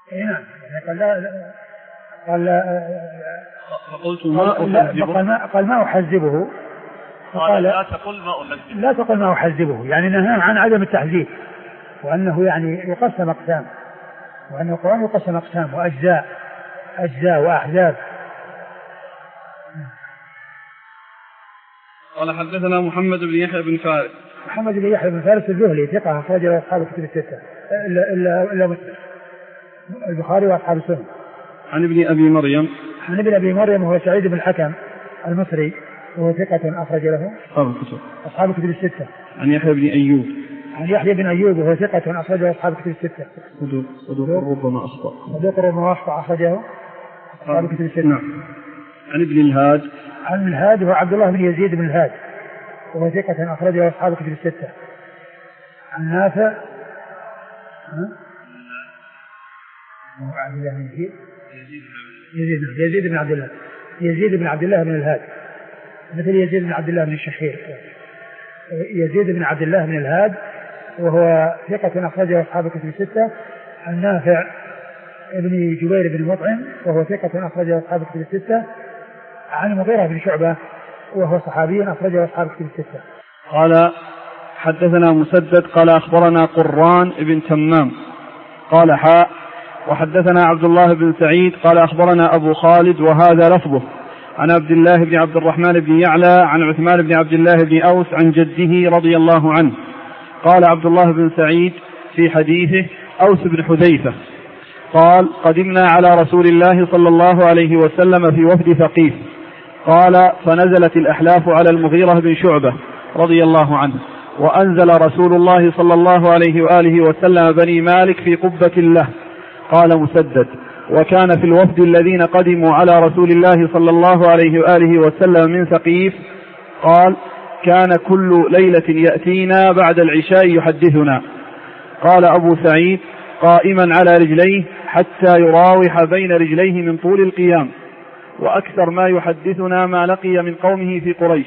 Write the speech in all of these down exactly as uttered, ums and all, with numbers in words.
نعم يعني قال لا, لا قال فقلت ما أحزبه قال ما أحزبه قال لا تقل ما أحزبه لا تقل ما أحزبه يعني نهى عن عدم التحزيب وأنه يعني يقسم أقسام وأن القرآن يقسم أقسام وأجزاء أجزاء وأحزاب. قال حدثنا محمد بن يحيى بن فارس محمد بن يحيى بن فارس الزهري ثقة أخرج له أصحاب الكتب الستة إلا إلا إلا البخاري وأصحاب السنن. عن ابن أبي مريم عن ابن أبي مريم هو سعيد بن الحكم المصري وهو ثقة أخرج له أصحاب الكتب أصحاب الكتب الستة. عن يحيى بن أيوب عن يحيى بن أيوب وهو ثقة أخرج له أصحاب الكتب الستة. صدوق صدوق ربما أخطأ صدوق ربما أخطأ أخرجه أصحاب الكتب الستة. نعم. عن ابن الهاد عن الهاد هو عبد الله بن يزيد بن الهاد وهو ثقة أخرجه أصحاب الكتب الستة. عن نافع عبد الله بن يزيد يزيد يزيد بن عبد الله يزيد بن عبد الله بن الهاد مثل يزيد بن عبد الله بن الشخير. يزيد بن عبد الله بن الهاد وهو ثقة أخرجه أصحاب الكتب الستة. عن نافع ابن جبير بن مطعم وهو ثقة أخرجه أصحاب الكتب الستة. عن المغيرة بن شعبة وهو صحابي أخرجه أصحاب الكتب الستة. قال حدثنا مسدد قال أخبرنا قران ابن تمام قال حاء وحدثنا عبد الله بن سعيد قال أخبرنا أبو خالد وهذا لفظه عن عبد الله بن عبد الرحمن بن يعلى عن عثمان بن عبد الله بن أوس عن جده رضي الله عنه. قال عبد الله بن سعيد في حديثه أوس بن حذيفة قال قدمنا على رسول الله صلى الله عليه وسلم في وفد ثقيف قال فنزلت الأحلاف على المغيرة بن شعبة رضي الله عنه وأنزل رسول الله صلى الله عليه وآله وسلم بني مالك في قبة له. قال مسدد وكان في الوفد الذين قدموا على رسول الله صلى الله عليه وآله وسلم من ثقيف قال كان كل ليلة يأتينا بعد العشاء يحدثنا. قال أبو سعيد قائما على رجليه حتى يراوح بين رجليه من طول القيام وأكثر ما يحدثنا ما لقي من قومه في قريش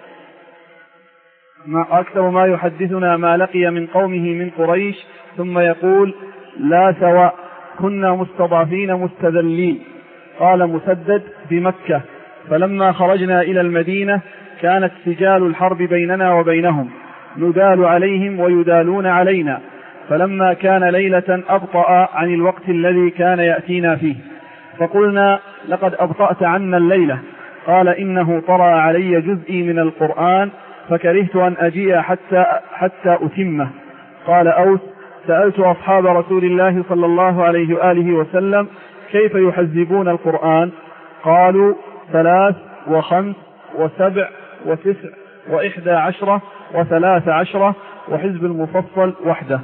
ما أكثر ما يحدثنا ما لقي من قومه من قريش ثم يقول لا سواء كنا مستضعفين مستذلين. قال مسدد بمكة فلما خرجنا إلى المدينة كانت سجال الحرب بيننا وبينهم ندال عليهم ويدالون علينا فلما كان ليلة أبطأ عن الوقت الذي كان يأتينا فيه فقلنا لقد أبطأت عنا الليلة. قال إنه طرأ علي جزئي من القرآن فكرهت أن أجيء حتى, حتى أتمه. قال أوس سألت أصحاب رسول الله صلى الله عليه وآله وسلم كيف يحزبون القرآن؟ قالوا ثلاث وخمس وسبع وتسع وإحدى عشرة وثلاث عشرة وحزب المفصل وحده.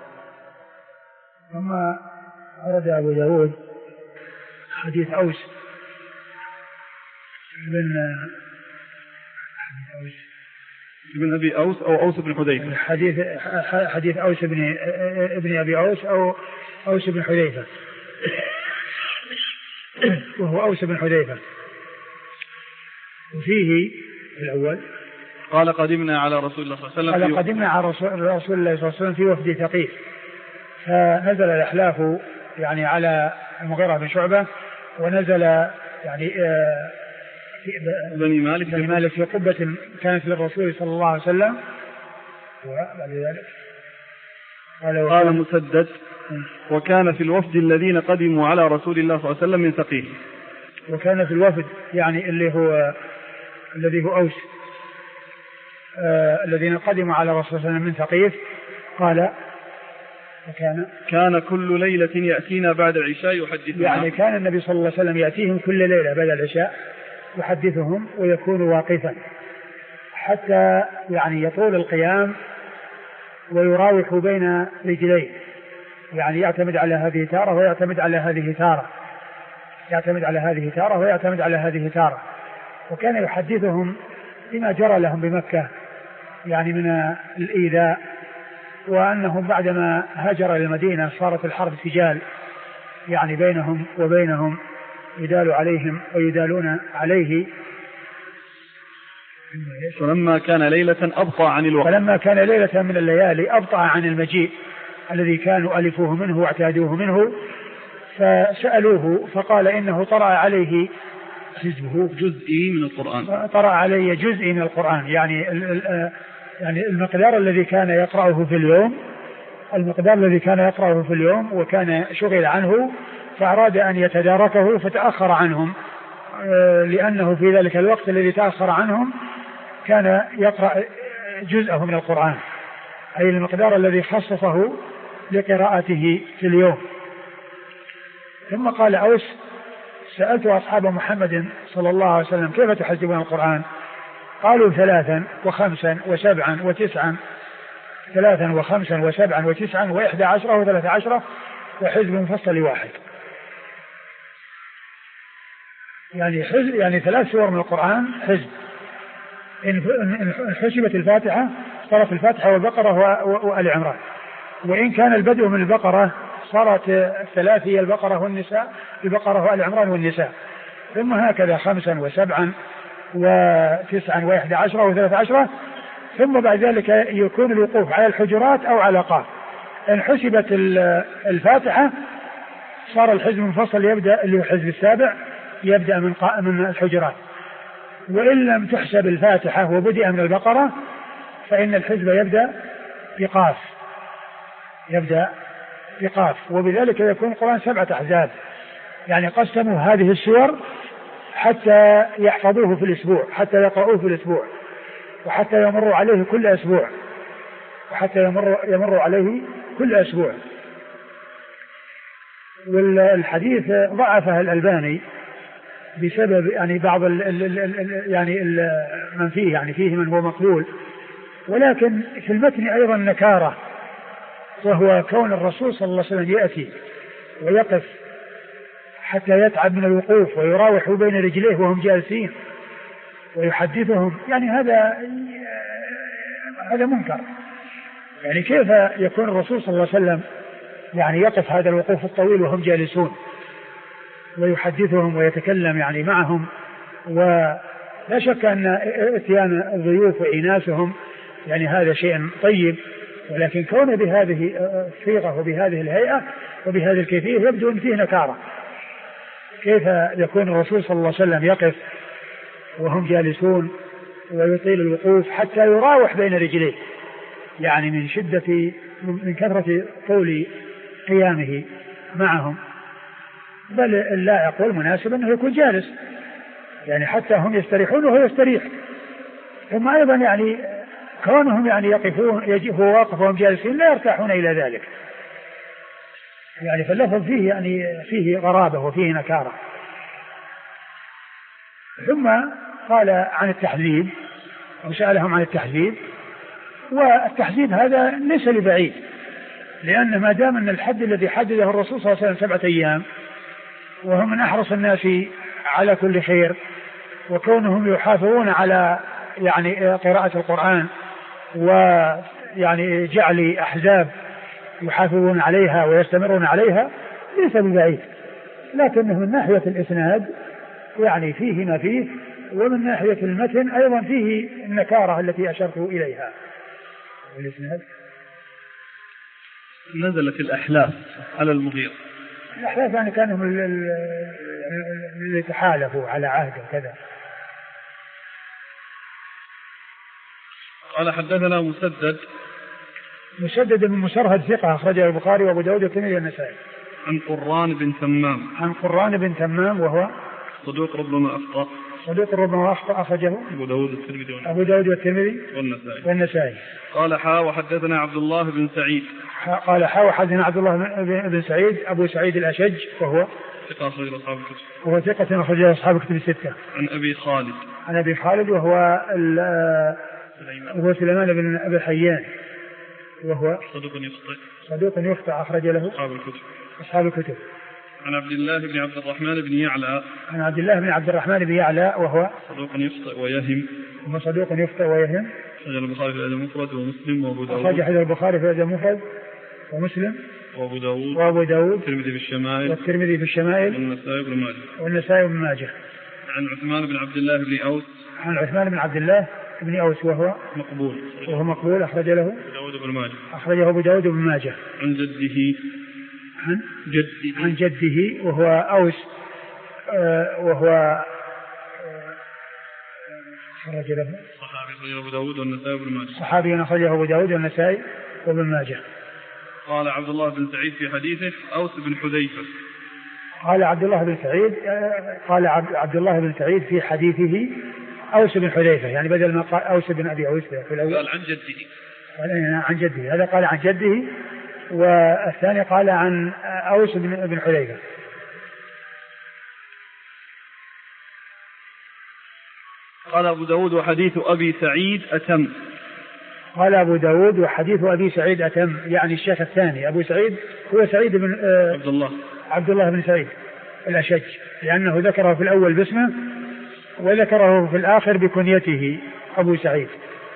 ثم أرد أبو داود حديث أوس بن ابن أبي أوس أو أوس بن حذيفة حديث حديث أوس بن ابن أبي أوس أو أوس بن حذيفة وهو أوس بن حذيفة. وفيه الأول قال قدمنا على رسول الله صلى الله عليه وسلم قال قدمنا على رسول الله صلى الله عليه وسلم في وفد ثقيف فنزل الأحلاف يعني على المغيرة بن شعبة ونزل يعني في بني مالك بني مالك في قبة كانت للرسول صلى الله عليه وسلم. وبعد ذلك قال, قال مسدد وكان في الوفد الذين قدموا على رسول الله صلى الله عليه وسلم من ثقيف وكان في الوفد يعني اللي هو الذي هو أوس آه الذين قدموا على رسول الله صلى الله عليه وسلم من ثقيف. قال وكان كان كل ليلة يأتينا بعد العشاء يحدثنا يعني كان النبي صلى الله عليه وسلم يأتيهم كل ليلة بعد العشاء يحدثهم ويكون واقفا حتى يعني يطول القيام ويراوح بين رجليه يعني يعتمد على هذه تارة ويعتمد على هذه تارة يعتمد على هذه تارة ويعتمد على هذه تارة. وكان يحدثهم بما جرى لهم بمكة يعني من الإيذاء وأنهم بعدما هاجر إلى المدينة صارت الحرب سجال يعني بينهم وبينهم يدال عليهم ويدالون عليه. فلما كان ليلة أبطأ عن الوقت فلما كان ليلة من الليالي أبطأ عن المجيء الذي كانوا ألفوه منه واعتادوه منه فسألوه فقال إنه طرأ عليه حزبه جزئي من القرآن، طرأ علي جزئي من القرآن، يعني يعني المقدار الذي كان يقرأه في اليوم، المقدار الذي كان يقرأه في اليوم وكان شغل عنه فأراد أن يتداركه فتأخر عنهم، لأنه في ذلك الوقت الذي تأخر عنهم كان يقرأ جزءه من القرآن، أي المقدار الذي خصصه لقراءته في اليوم. ثم قال أوس: سألت أصحاب محمد صلى الله عليه وسلم كيف تحزبون القرآن؟ قالوا ثلاثا وخمسا وسبعا وتسعا، ثلاثا وخمسا وسبعا وتسعا وإحدى عشرة وثلاثة عشرة وحزب مفصل واحد. يعني حزب، يعني ثلاث سور من القرآن حزب. إن حسبت الفاتحة صارت الفاتحة والبقرة وآل عمران، وإن كان البدء من البقرة صارت الثلاثية البقرة والنساء، البقرة وآل عمران والنساء، ثم هكذا خمسا وسبعا وتسعا وإحدى عشرة وثلاثة عشرة، ثم بعد ذلك يكون الوقوف على الحجرات أو على قاف. إن حسبت الفاتحة صار الحزب المفصل يبدأ اللي هو الحزب السابع يبدأ من من الحجرات، وإن لم تحسب الفاتحة وبدأ من البقرة فإن الحزب يبدأ بقاف، يبدأ بقاف، وبذلك يكون القرآن سبعة أحزاب. يعني قسموا هذه السور حتى يحفظوه في الأسبوع، حتى يقرؤوه في الأسبوع، وحتى يمروا عليه كل أسبوع، وحتى يمر يمروا عليه كل أسبوع. والحديث ضعفه الألباني بسبب يعني بعض ال ال ال يعني ال من فيه، يعني فيه من هو مقبول، ولكن في المتن أيضا نكارة، وهو كون الرسول صلى الله عليه وسلم يأتي ويقف حتى يتعب من الوقوف ويراوح بين رجليه وهم جالسين ويحدثهم، يعني هذا هذا منكر. يعني كيف يكون الرسول صلى الله عليه وسلم يعني يقف هذا الوقوف الطويل وهم جالسون ويحدثهم ويتكلم يعني معهم؟ ولا شك أن اتيان الضيوف وإناسهم يعني هذا شيء طيب، ولكن كونه بهذه الصيغة وبهذه الهيئة وبهذه الكيفية يبدو أن فيه نكارة. كيف يكون الرسول صلى الله عليه وسلم يقف وهم جالسون ويطيل الوقوف حتى يراوح بين رجليه، يعني من شدة من كثرة طول قيامه معهم، بل اللائق والمناسب أنه يكون جالس، يعني حتى هم يستريحون وهو يستريح. ثم أيضا يعني كونهم يعني يقفون يجب هو واقف وهم جالسين لا يرتاحون إلى ذلك، يعني فاللفظ فيه يعني فيه غرابة وفيه نكارة. ثم قال عن التحذيب أو سألهم عن التحذيب، والتحذيب هذا ليس لبعيد، لأن ما دام أن الحد الذي حدده الرسول صلى الله عليه وسلم سبعة أيام وهم من أحرص الناس على كل خير، وكونهم يحافظون على يعني قراءة القرآن ويعني جعل أحزاب يحافظون عليها ويستمرون عليها ليس ببعيد، لكنه من ناحية الإسناد يعني فيه ما فيه، ومن ناحية المتن أيضا فيه النكارة التي أشرت إليها. الإسناد نزلت الأحلاف على المغيرة، الأحلاف يعني كانوا اللي تحالفوا على عهد وكذا. قال حدثنا مسدد مسدد بن مسرهد ثقة أخرجه البخاري وأبو داود والترمذي والنسائي. عن قران بن تمام عن قران بن تمام وهو صدوق ربما أخطأ صدوق ربما أخطأ أخرجه أبو داود والترمذي أبو داود والترمذي والنسائي والنسائي. قال حا وحدثنا عبد الله بن سعيد قال حا وحدثنا عبد الله بن سعيد أبو سعيد الأشج وهو ثقة أخرج أصحاب الكتب وهو ثقة أخرج أصحاب الكتب الستة. عن أبي خالد عن أبي خالد وهو وهو سليمان بن أبي حيان وهو صدوق يخطئ صدوق يخطئ أخرج له أصحاب الكتب أصحاب الكتب. عن عبد الله بن عبد الرحمن بن يعلى عن عبد الله بن عبد الرحمن بن يعلى وهو صدوق يخطئ ويهم وهو صدوق يخطئ ويهم. أخرج البخاري في الأدب المفرد ومسلم وأبو داود أخرج حديث البخاري في الأدب المفرد ومسلم وأبو داود وأبو داود والترمذي في الشمائل والترمذي في الشمائل والنسائي بن ماجه والنسائي بن ماجه. عن عثمان بن عبد الله بن أوس عن عثمان بن عبد الله بن أوس وهو مقبول وهو مقبول أخرج له أبو داود بن ماجه أخرجه أبو داود بن ماجه. عن جده عن جده عن جده وهو أوس آه وهو خرج له صحابي أبو داود والنسائي وابن ماجه صحابي أخرجه أبو داود والنسائي وابن ماجه. قال عبد الله بن سعيد في حديثه أوس بن حذيفة. قال عبد الله بن سعيد قال عبد الله بن سعيد في حديثه أوس بن حذيفة، يعني بدل ما قال أوس بن أبي أوس في الأول قال عن جده. قال عن جده، هذا قال عن جده، والثاني قال عن أوس بن حذيفة. قال أبو داود وحديث أبي سعيد أتم. قال أبو داود وحديث أبي سعيد أتم، يعني الشيخ الثاني أبو سعيد هو سعيد بن آه عبد الله عبد الله بن سعيد الأشج، لأنه ذكره في الأول باسمه وذكره في الآخر بكنيته أبو سعيد.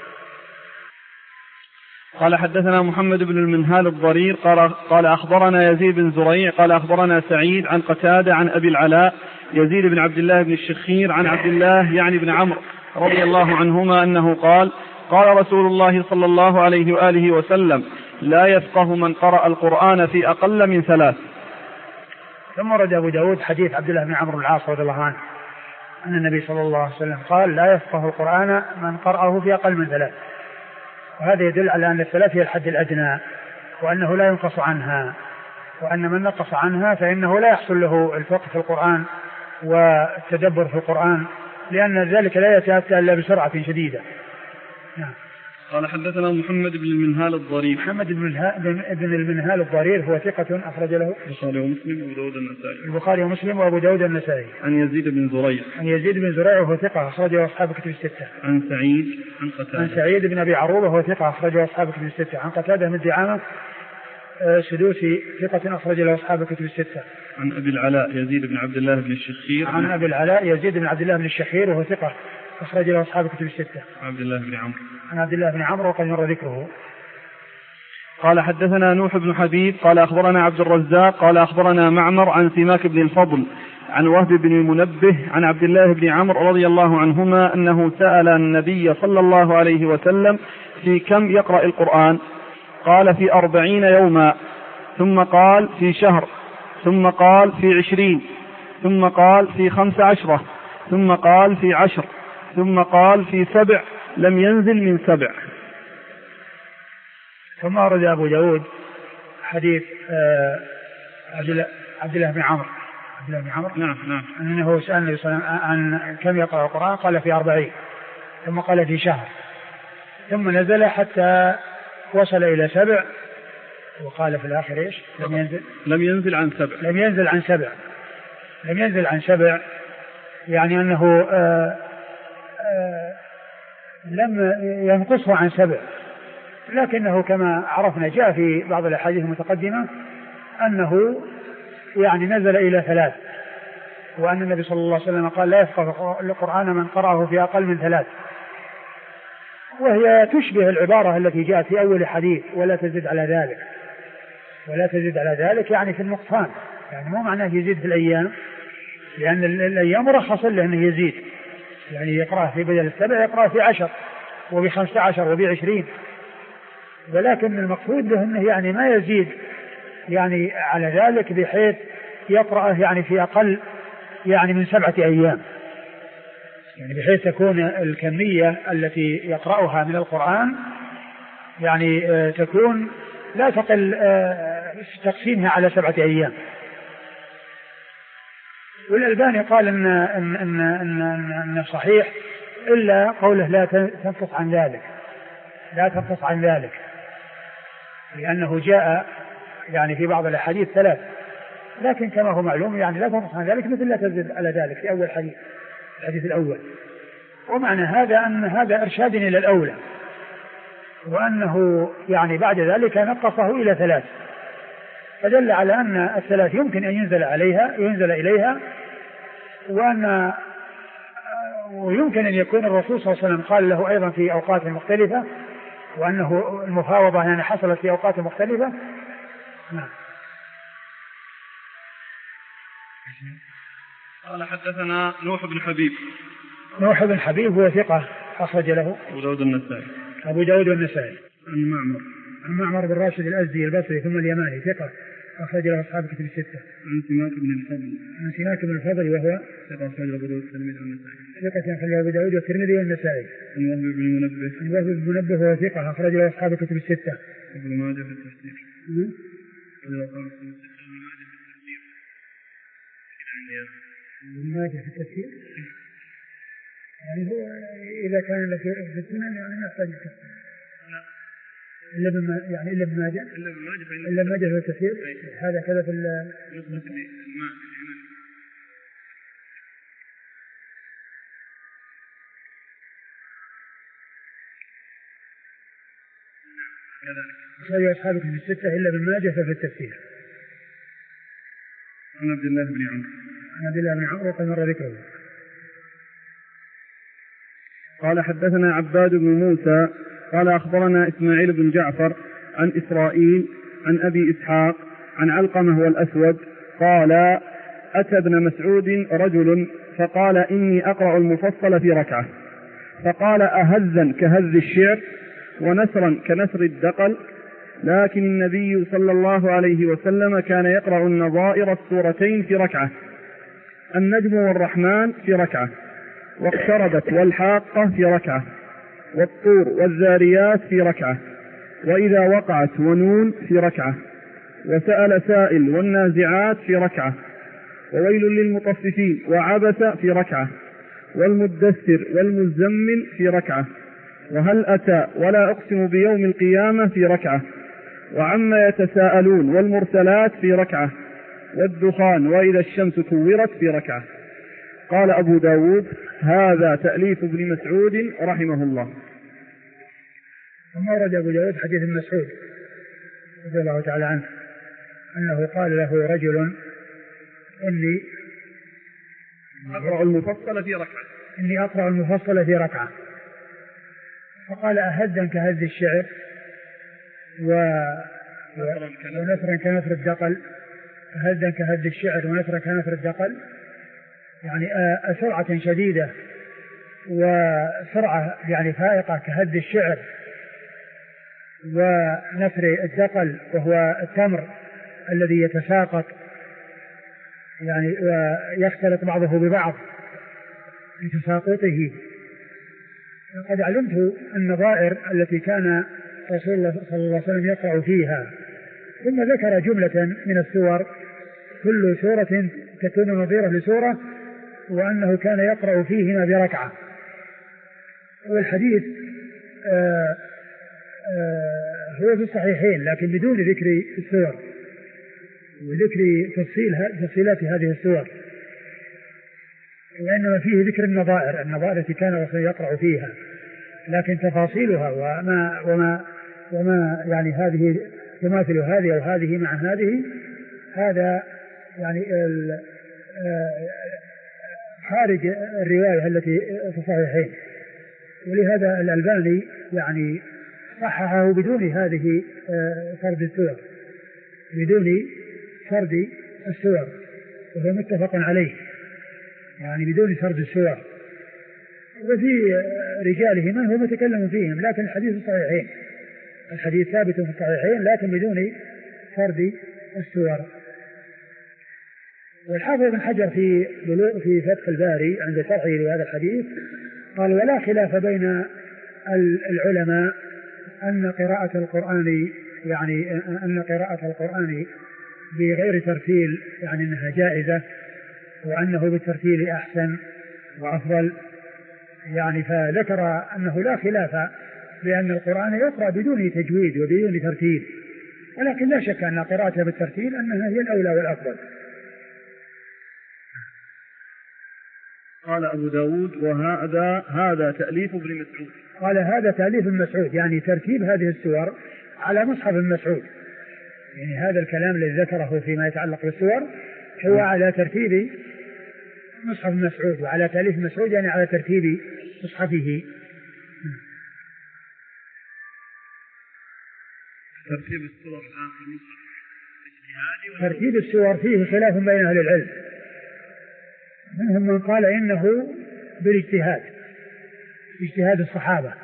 قال حدثنا محمد بن المنهال الضرير قال, قال أخبرنا يزيد بن زريع قال أخبرنا سعيد عن قتادة عن أبي العلاء يزيد بن عبد الله بن الشخير عن عبد الله يعني بن عمرو رضي الله عنهما أنه قال قال رسول الله صلى الله عليه وآله وسلم لا يفقه من قرأ القرآن في أقل من ثلاث. ثم ورد أبو داود حديث عبد الله بن عمرو العاص رضي الله عنه أن النبي صلى الله عليه وسلم قال لا يفقه القرآن من قرأه في أقل من ثلاث، وهذا يدل على أن الثلاث هي الحد الأدنى وأنه لا ينقص عنها، وأن من نقص عنها فإنه لا يحصل له الفقه في القرآن والتدبر في القرآن، لأن ذلك لا يتأتى إلا بسرعة شديدة. نعم. قال حدثنا محمد بن المنهال الضرير. محمد بن المنهال الضرير هو ثقة أخرج له البخاري ومسلم وأبو داود النسائي. البخاري ومسلم وأبو داود النسائي. عن يزيد بن زريع. عن يزيد بن زريع وهو ثقة أخرجه أصحاب كتب الستة. عن سعيد عن قتادة. عن سعيد بن أبي عروبة وهو ثقة أخرجه أصحاب كتب الستة. عن قتادة بن دعامة سدوسي ثقة أخرج له أصحاب كتب الستة. عن أبي العلاء يزيد بن عبد الله بن الشخير. عن أبي العلاء يزيد بن عبد الله بن الشخير وهو ثقة أخرج له أصحاب كتب الستة. عبد الله بن عمرو. عن عبد الله بن عمرو وقد مر ذكره. قال حدثنا نوح بن حبيب قال أخبرنا عبد الرزاق قال أخبرنا معمر عن سماك بن الفضل عن وهب بن المنبه عن عبد الله بن عمرو رضي الله عنهما أنه سأل النبي صلى الله عليه وسلم في كم يقرأ القرآن؟ قال في أربعين يوما، ثم قال في شهر، ثم قال في عشرين، ثم قال في خمس عشرة، ثم قال في عشر، ثم قال في سبع لم ينزل من سبع. ثم أورد أبو داود حديث آه عبد الله بن عمرو عبد الله بن عمرو نعم نعم أنه سأل النبي صلى الله عليه وسلم عن كم يقرأ القرآن، قال في أربعين، ثم قال في شهر، ثم نزل حتى وصل إلى سبع، وقال في الآخر إيش؟ لم ينزل لم ينزل عن سبع لم ينزل عن سبع لم ينزل عن سبع يعني أنه آآ آآ لم ينقصه عن سبع، لكنه كما عرفنا جاء في بعض الأحاديث المتقدمة أنه يعني نزل إلى ثلاث، وأن النبي صلى الله عليه وسلم قال لا يفقه القرآن من قرأه في أقل من ثلاث، وهي تشبه العبارة التي جاءت في أول حديث ولا تزيد على ذلك ولا تزيد على ذلك يعني في النقصان، يعني مو معناه يزيد في الأيام، لأن الأيام مرخص له أنه يزيد، يعني يقرأ في بدل السبع يقرأ في عشر وبخمسة عشر وبعشرين، ولكن المقصود له أنه يعني ما يزيد يعني على ذلك بحيث يقرأه يعني في أقل يعني من سبعة أيام، يعني بحيث تكون الكمية التي يقرأها من القرآن يعني تكون لا تقل تقسيمها على سبعة أيام. والألباني قال إن إن إن إن, إن صحيح إلا قوله لا تنقص عن ذلك لا تنقص عن ذلك لأنه جاء يعني في بعض الأحاديث ثلاث، لكن كما هو معلوم يعني لا تنقص عن ذلك مثل لا تزيد على ذلك في أول حديث الحديث الأول. ومعنى هذا أن هذا إرشاد إلى الأولى، وأنه يعني بعد ذلك نقصه إلى ثلاث، فدل على أن الثلاث يمكن أن ينزل عليها ينزل إليها، وأن ويمكن أن يكون الرسول صلى الله عليه وسلم قال له أيضا في أوقات مختلفة، وأنه المفاوضة يعني حصلت في أوقات مختلفة. نعم. قال حدثنا نوح بن حبيب. نوح بن حبيب هو ثقة أخرج له أبو داود النسائي. أبو داود النسائي. عن معمر عن معمر بن راشد الأزدي البصري ثم اليماني ثقة أخرج له أصحاب كتب الستة. عن سماك بن الفضل. عن سماك بن الفضل وهو ثقة أخرج له أبو داود والترمذي والنسائي. ثقة أخرج له أبو داود والترمذي والنسائي. عن وهب بن منبه. عن وهب بن منبه وهو ثقة أخرج له أصحاب كتب الستة. ابن ماجه في التفسير. ابن ماجه في التفسير. يعني هو إذا كان لك في السنن يعني ما يحتاج التفسير. إلا بما يعني إلا ابن ماجه. إلا ابن ماجه. إلا ماجه في التفسير. هذا كذا في ال. أخرج أصحاب كتب الستة إلا ابن ماجه في التفسير. عن عبد الله بن عمرو. عن عبد الله بن عمرو وقد مر ذكره. قال حدثنا عباد بن موسى قال أخبرنا إسماعيل بن جعفر عن إسرائيل عن أبي إسحاق عن علقمة والأسود قال أتى ابن مسعود رجل فقال إني أقرأ المفصل في ركعة فقال أهزا كهز الشعر ونسرا كنسر الدقل لكن النبي صلى الله عليه وسلم كان يقرأ النظائر السورتين في ركعة النجم والرحمن في ركعة واقتربت والحاقة في ركعة والطور والذاريات في ركعة وإذا وقعت ونون في ركعة وسأل سائل والنازعات في ركعة وويل للمطففين وعبس في ركعة والمدثر والمزمل في ركعة وهل أتى ولا أقسم بيوم القيامة في ركعة وعما يتساءلون والمرسلات في ركعة والدخان وإذا الشمس كورت في ركعة. قال أبو داود هذا تأليف ابن مسعود رحمه الله. ثم ورد أبو داود حديث ابن مسعود رضي الله تعالى عنه أنه قال له رجل إني أقرأ المفصل في ركعة إني أقرأ المفصل في ركعة فقال أهزا كهز الشعر و... ونثرا كنثر الدقل أهزا كهز الشعر ونثرا كنثر الدقل يعني سرعة شديدة وسرعة يعني فائقة كهز الشعر ونثر الدقل وهو التمر الذي يتساقط يعني ويختلط بعضه ببعض لتساقطه. قد علمت النظائر التي كان رسول الله صلى الله عليه وسلم يقرأ فيها ثم ذكر جملة من السور كل سورة تكون نظيرة لسورة وأنه كان يقرأ فيهما بركعة. والحديث آآ آآ هو في الصحيحين لكن بدون ذكر السور وذكر تفصيل تفصيلات هذه السور وإنما فيه ذكر النظائر النظائر التي كان الرسول يقرأ فيها لكن تفاصيلها وما وما وما يعني هذه تماثل هذه أو هذه مع هذه هذا يعني خارج الرواية التي في الصحيحين. ولهذا الألباني يعني صححه بدون هذه سرد السور بدون سرد السور وهو متفق عليه يعني بدون سرد السور وفي رجاله من هو متكلم فيهم لكن الحديث الصحيحين الحديث ثابت في الصحيحين لكن بدون سرد السور. والحافظ ابن حجر في في فتح الباري عند شرحه لهذا الحديث قال ولا خلاف بين العلماء أن قراءة القرآن يعني أن قراءة القرآن بغير ترتيل يعني أنها جائزة وأنه بالترتيل أحسن وأفضل يعني فذكر أنه لا خلاف بأن القرآن يقرأ بدون تجويد وبدون ترتيل ولكن لا شك أن قراءته بالترتيل أنها هي الأولى والأفضل. قال أبو داود وهذا هذا تأليف ابن مسعود. قال هذا تأليف ابن مسعود يعني ترتيب هذه السور على مصحف ابن مسعود يعني هذا الكلام الذي ذكره فيما يتعلق بالسور هو على ترتيب مصحف ابن مسعود وعلى تأليف ابن مسعود يعني على ترتيب مصحفه. ترتيب السور الآن في المصحف ترتيب السور فيه خلاف بين أهل العلم منهم من قال إنه بالاجتهاد اجتهاد الصحابة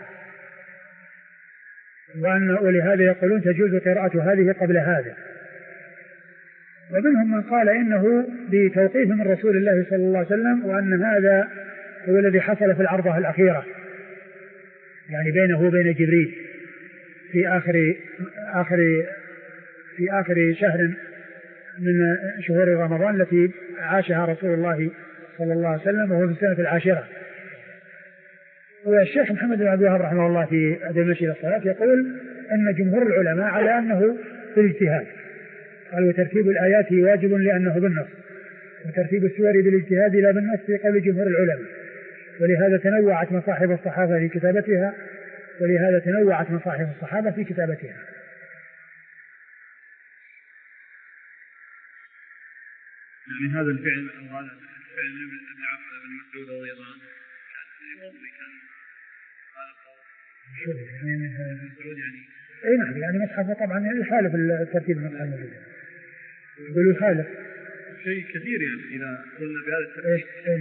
وأن ولهذا يقولون تجوز قراءة هذه قبل هذا ومنهم من قال إنه بتوقيف من رسول الله صلى الله عليه وسلم، وأن هذا هو الذي حصل في العرضة الأخيرة، يعني بينه وبين جبريل في آخر آخر في آخر شهر من شهور رمضان التي عاشها رسول الله صلى الله عليه وسلم، وهو في السنة العاشرة. والشيخ محمد بن عبد الوهاب رحمه الله في أدب المشي إلى الصلاة يقول أن جمهور العلماء على أنه في الاجتهاد، قال وترتيب الآيات واجب لأنه بالنص، وترتيب السور بالاجتهاد لا بالنص في قول جمهور العلماء، ولهذا تنوعت مصاحف الصحابة في كتابتها ولهذا تنوعت مصاحف الصحابة في كتابتها. يعني هذا الفعل أو هذا الفعل من عبد بن مسعود رضي الله عنه كان مسعود يعني اي نعم، يعني مصحفه طبعا يخالف الترتيب المصحف الموجود، يقول يخالف شيء كثير يعني إذا قلنا بهذا الترتيب. إيه؟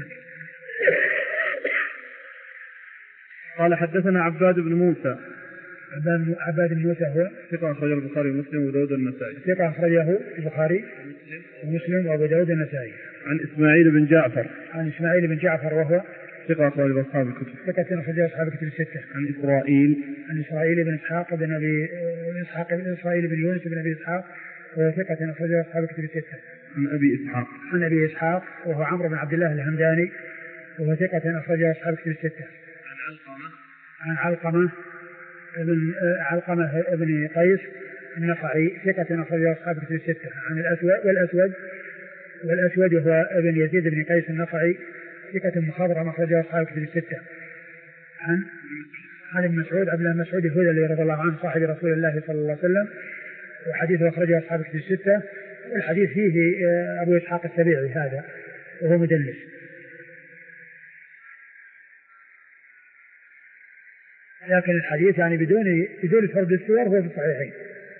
قال حدثنا عباد بن موسى. عباد بن موسى هو ثقة أخرجه البخاري ومسلم وأبو داود النسائي. ثقة أخرجه البخاري ومسلم وأبو داود النسائي. عن إسماعيل بن جعفر. عن إسماعيل بن جعفر وهو ثقة أخرجه أصحاب الكتب. ثقة أخرجه أصحاب الكتب الستة. عن إسرائيل. عن إسرائيل بن إسحاق بن أبي إسحاق إسرائيل بن يونس بن أبي إسحاق وهو ثقة أخرجه أصحاب الكتب الستة. عن أبي إسحاق. عن أبي إسحاق وهو عمرو بن عبد الله الهمداني وهو ثقة أخرجه أصحاب الكتب الستة. عن علقمة. عن علقمة ابن علقمة ابن قيس النخعي ثقة أخرجه أصحاب الكتب الستة. عن الأسود والأسود والأسود وهو ابن يزيد بن قيس النخعي ثقة مخضرم أخرجه أصحاب الكتب الستة. عن عن ابن مسعود عبد الله بن مسعود الهذلي رضي الله عنه صاحب رسول الله صلى الله عليه وسلم، وحديثه أخرجه أصحاب الكتب الستة. والحديث فيه أبو إسحاق السبيعي هذا وهو مدلس. لكن الحديث يعني بدون بدون فرد السور هو في الصحيحين.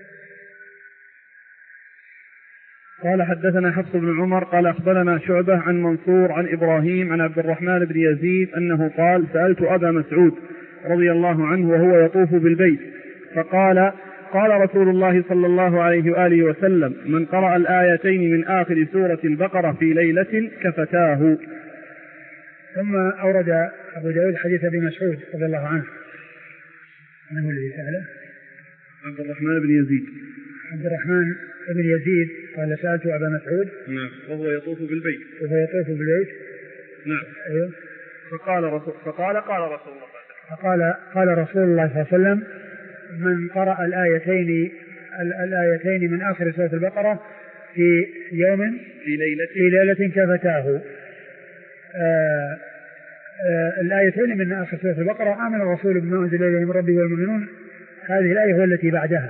قال حدثنا حفص بن عمر قال أخبرنا شعبة عن منصور عن إبراهيم عن عبد الرحمن بن يزيد أنه قال سألت أبا مسعود رضي الله عنه وهو يطوف بالبيت فقال قال رسول الله صلى الله عليه وآله وسلم من قرأ الآيتين من آخر سورة البقرة في ليلة كفتاه. ثم أورد أبو داود حديث أبي مسعود رضي الله عنه. من هو الذي سأله؟ عبد الرحمن بن يزيد. عبد الرحمن بن يزيد قال سألت أبا مسعود. نعم. وهو يطوف بالبيت. وهو يطوف بالبيت. نعم. أيوه. فقال رسول فقال قال رسول الله. فقال قال رسول الله صلى الله عليه وسلم من قرأ الآيتين الآيتين من آخر سورة البقرة في يوم في ليلة في ليلة كفتاه. آه آه الآيتين من آخر سورة البقرة آمن الرسول بما أنزل إليه من ربه والمؤمنون، هذه الآية هي التي بعدها.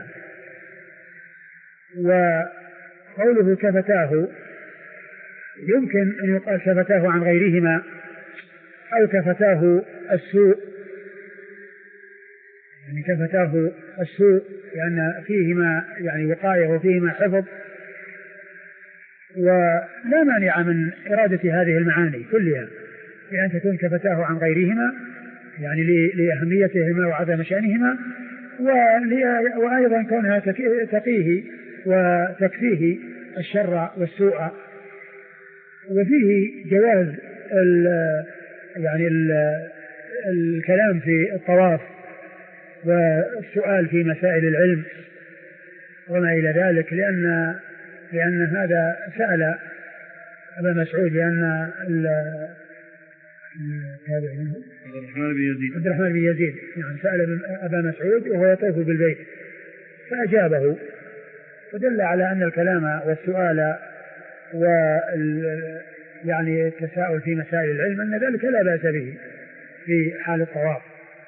وقوله كفتاه يمكن أن يقال كفتاه عن غيرهما أو كفتاه السوء، يعني كفتاه السوء لأن فيهما يعني وقاية وفيهما حفظ، ولا مانع من إرادة هذه المعاني كلها لأن تكون كفتاه عن غيرهما يعني لأهميتهما وعظم شأنهما، وأيضا كونها تقيه وتكفيه الشر والسوء. وفيه جواز ال يعني ال الكلام في الطواف والسؤال في مسائل العلم وما إلى ذلك، لأن لأن هذا سأل أبا مسعود لأن التابعين عبد الرحمن بن يزيد عبد الرحمن بن يزيد يعني سأل أبا مسعود وهو يطوف بالبيت فأجابه، فدل على أن الكلام والسؤال وال يعني التساؤل في مسائل العلم أن ذلك لا بأس به في حال الطواف.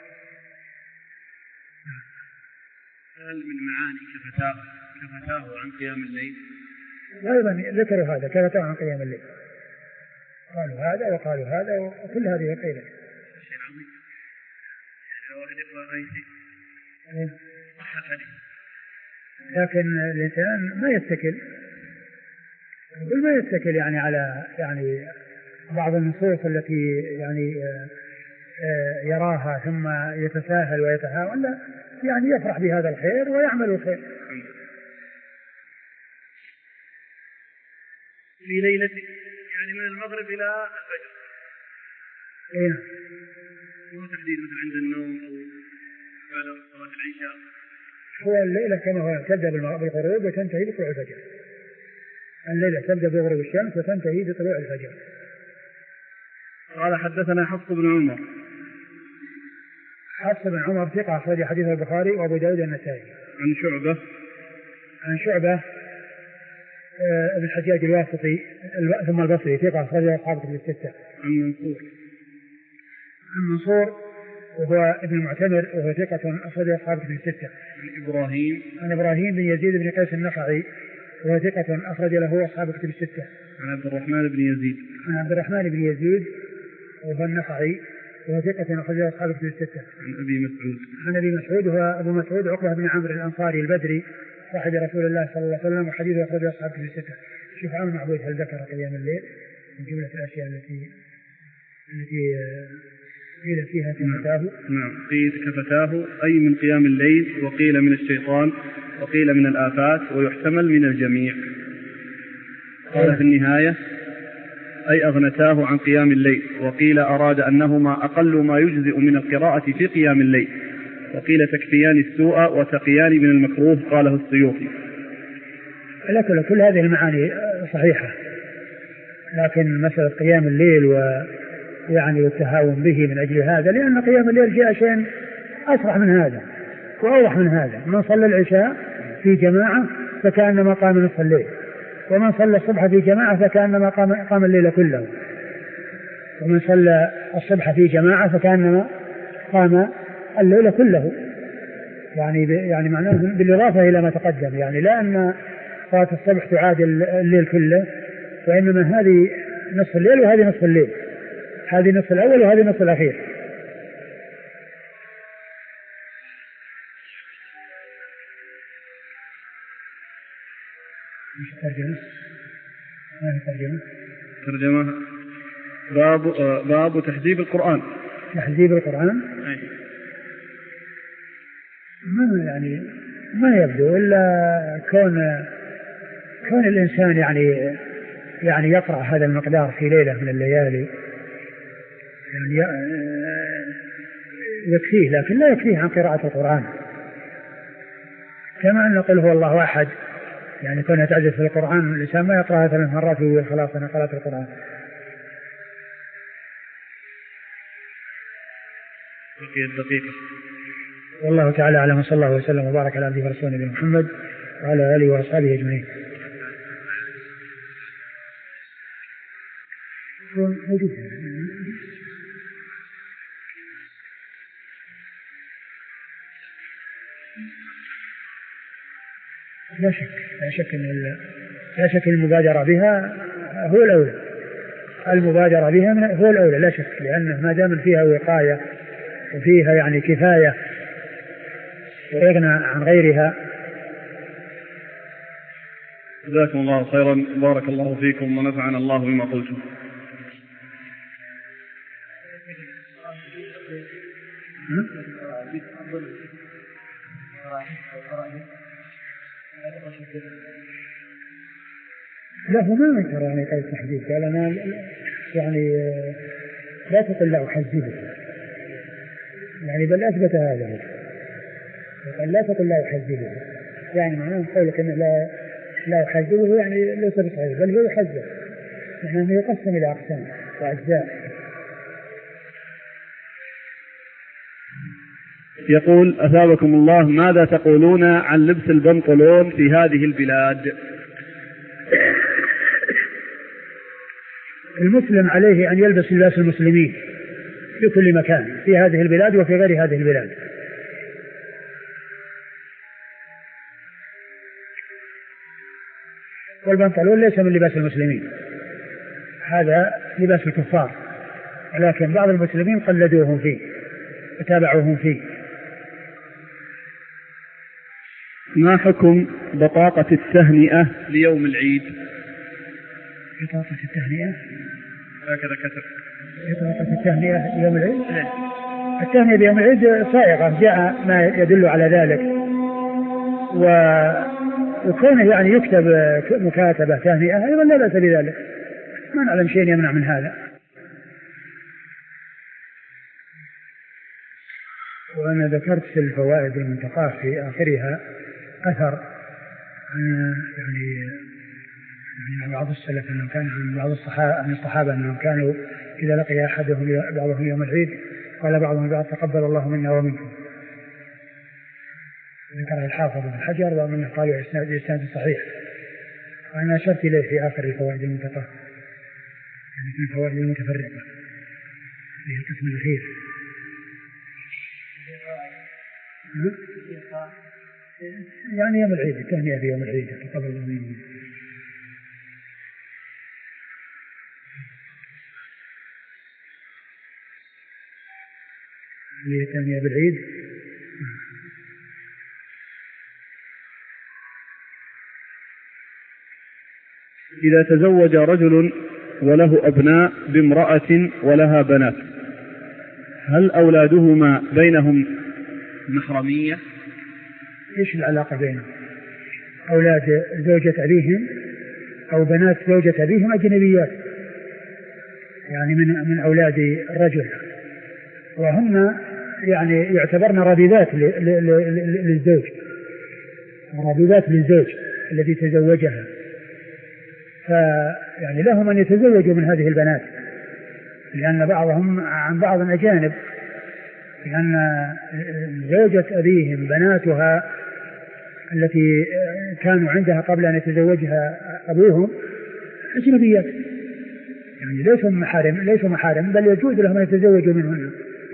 هل من معاني كفتاه كفتاه عن قيام الليل؟ وأيضا ذكروا هذا كفتاه عن قيام الليل، قالوا هذا وقالوا هذا وكل هذه قيلة. شيء عظيم. لو واحد يقرأ رأيتي صح الحديث. لكن الإنسان ما يتكل كل ما يتكل يعني على يعني بعض النصوص التي يعني يراها ثم يتساهل ويتهاون، لا يعني يفرح بهذا الخير ويعمل الخير. في ليلة يعني من المغرب إلى الفجر. إيه. مو تحديد مثل عند النوم أو بعد صلاة العشاء. هو الليلة كما هو تبدأ بالغروب وتنتهي بطلوع الفجر. الليلة تبدأ بغروب الشمس وتنتهي بطلوع الفجر. قال حدثنا حفص بن عمر. حفص بن عمر ثقة أخرج حديث البخاري وأبو داود النسائي. عن شعبة. عن شعبة آه ابن الحجاج الواسطي ثم البصري ثقة أخرج أصحاب كتب الستة. عن منصور. عن منصور وهو ابن المعتمر وهو ثقة أخرج أصحاب كتب الستة. عن إبراهيم. عن إبراهيم بن يزيد بن قيس النخعي وهو ثقة أخرج له أصحاب كتب الستة. عن عبد الرحمن بن يزيد. عن عبد الرحمن بن يزيد وهو النخعي وهو ثقة أخرج أصحاب كتب الستة. عن أبي مسعود. عن أبي مسعود وهو أبو مسعود عقبة بن عمرو الأنصاري البدري صاحب رسول الله صلى الله عليه وسلم وحديثه أخرج أصحاب كتب الستة. شوف عن معبود هل ذكر قيام الليل من جملة الأشياء التي التي قيل فيها كفتاه. نعم قيل كفتاه أي من قيام الليل وقيل من الشيطان وقيل من الآفات ويحتمل من الجميع. قال في النهاية أي أغنتاه عن قيام الليل وقيل أراد أنهما أقل ما يجزئ من القراءة في قيام الليل وقيل تكفيان السوء وتقيان من المكروه قاله السيوطي. لكن كل هذه المعاني صحيحة لكن مسألة قيام الليل ويعني التهاون به من أجل هذا لأن قيام الليل جاء شيء أسرع من هذا وأوضح من هذا. من صلى العشاء في جماعة فكأنما قام نصف الليل ومن صلى الصبح في جماعة فكأنما قام, قام الليل كله ومن صلى الصبح في جماعة فكأنما قام الليل كله يعني يعني معناه بالإضافة إلى ما تقدم يعني لا أن صلاة الصبح تعادل الليل كله وإنما هذه نصف الليل وهذه نصف الليل هذه نصف الأول وهذه نصف الأخير. مش ترجمة ما هي ترجمة ترجمة باب باب تحذيب القرآن. تحذيب القرآن أي. ما يعني ما يبدو إلا كون كون الإنسان يعني يعني يقرأ هذا المقدار في ليلة من الليالي يعني يكفيه لكن لا يكفيه عن قراءة القرآن كما أن نقول هو الله أحد يعني كونها تعجز في القرآن الإنسان ما يقرأها ثلاث مرات ويقول خلاص أنا قرأت القرآن. بقيت دقيقة. والله تعالى أعلم صلى الله وسلم وبارك على عبده ورسوله نبينا محمد وعلى آله وأصحابه أجمعين. لا شك لا شك ان لا شك المبادرة بها هو الأولى المبادرة بها هو الأولى لا شك لأنه ما دام فيها وقاية وفيها يعني كفاية ويغنى عن غيرها. جزاكم الله خيرا بارك الله فيكم ونفعنا الله بما قلتم. لا هو ما ينكر يعني قيد تحديد قال أنا يعني لا تقل لا أحذبه يعني بل أثبت هذا قال لا تقل لا أحذبه يعني معناه قولك أنه لا لا أحذبه يعني ليس بصحيح بل هو يحذب يعني أنه يقسم إلى أقسام وأجزاء. يقول أثابكم الله ماذا تقولون عن لبس البنطلون في هذه البلاد؟ المسلم عليه أن يلبس لباس المسلمين في كل مكان في هذه البلاد وفي غير هذه البلاد. والبنطلون ليس من لباس المسلمين هذا لباس الكفار ولكن بعض المسلمين قلدوهم فيه وتابعوهم فيه. ما حكم بطاقة التهنئة ليوم العيد؟ بطاقة التهنئة هكذا كتب بطاقة التهنئة ليوم العيد. التهنئة بيوم العيد صائغة جاء ما يدل على ذلك وكونه يعني يكتب مكاتبة تهنئة أيضا لا بأس بذلك، ما نعلم شيء يمنع من هذا. وأنا ذكرت في الفوائد المنتقاة في آخرها أثر عن يعني يعني بعض السلف أنهم كانوا عن بعض الصحابة عن الصحابة أنهم كانوا إذا لقي أحدهم بعضهم يوم العيد قال بعضهم بعض تقبل الله منا ومنكم. ذكرها الحافظ بن حجر ومن قالوا إسناد صحيح، وأنا أشرت إليه في آخر الفوائد المنتقاة يعني في الفوائد المتفرقة في القسم الأخير. يعني يوم العيد التهنئة في يوم العيد تقبل الله منا. التهنئة بالعيد. إذا تزوج رجل وله أبناء بامرأة ولها بنات، هل أولادهما بينهم محرمية؟ إيش العلاقة بينهم؟ أولاد زوجة أبيهم أو بنات زوجة أبيهم أجنبيات، يعني من من أولاد الرجل، وهم يعني يعتبرن ربيبات للزوج، ربيبات للزوج الذي تزوجها، فيعني لهم أن يتزوجوا من هذه البنات، لأن بعضهم عن بعض أجانب، لأن زوجة أبيهم بناتها التي كانوا عندها قبل أن يتزوجها أبوهم أجنبيات، يعني ليسوا محارم ليسوا محارم بل يجوز لهم أن يتزوجوا منهن.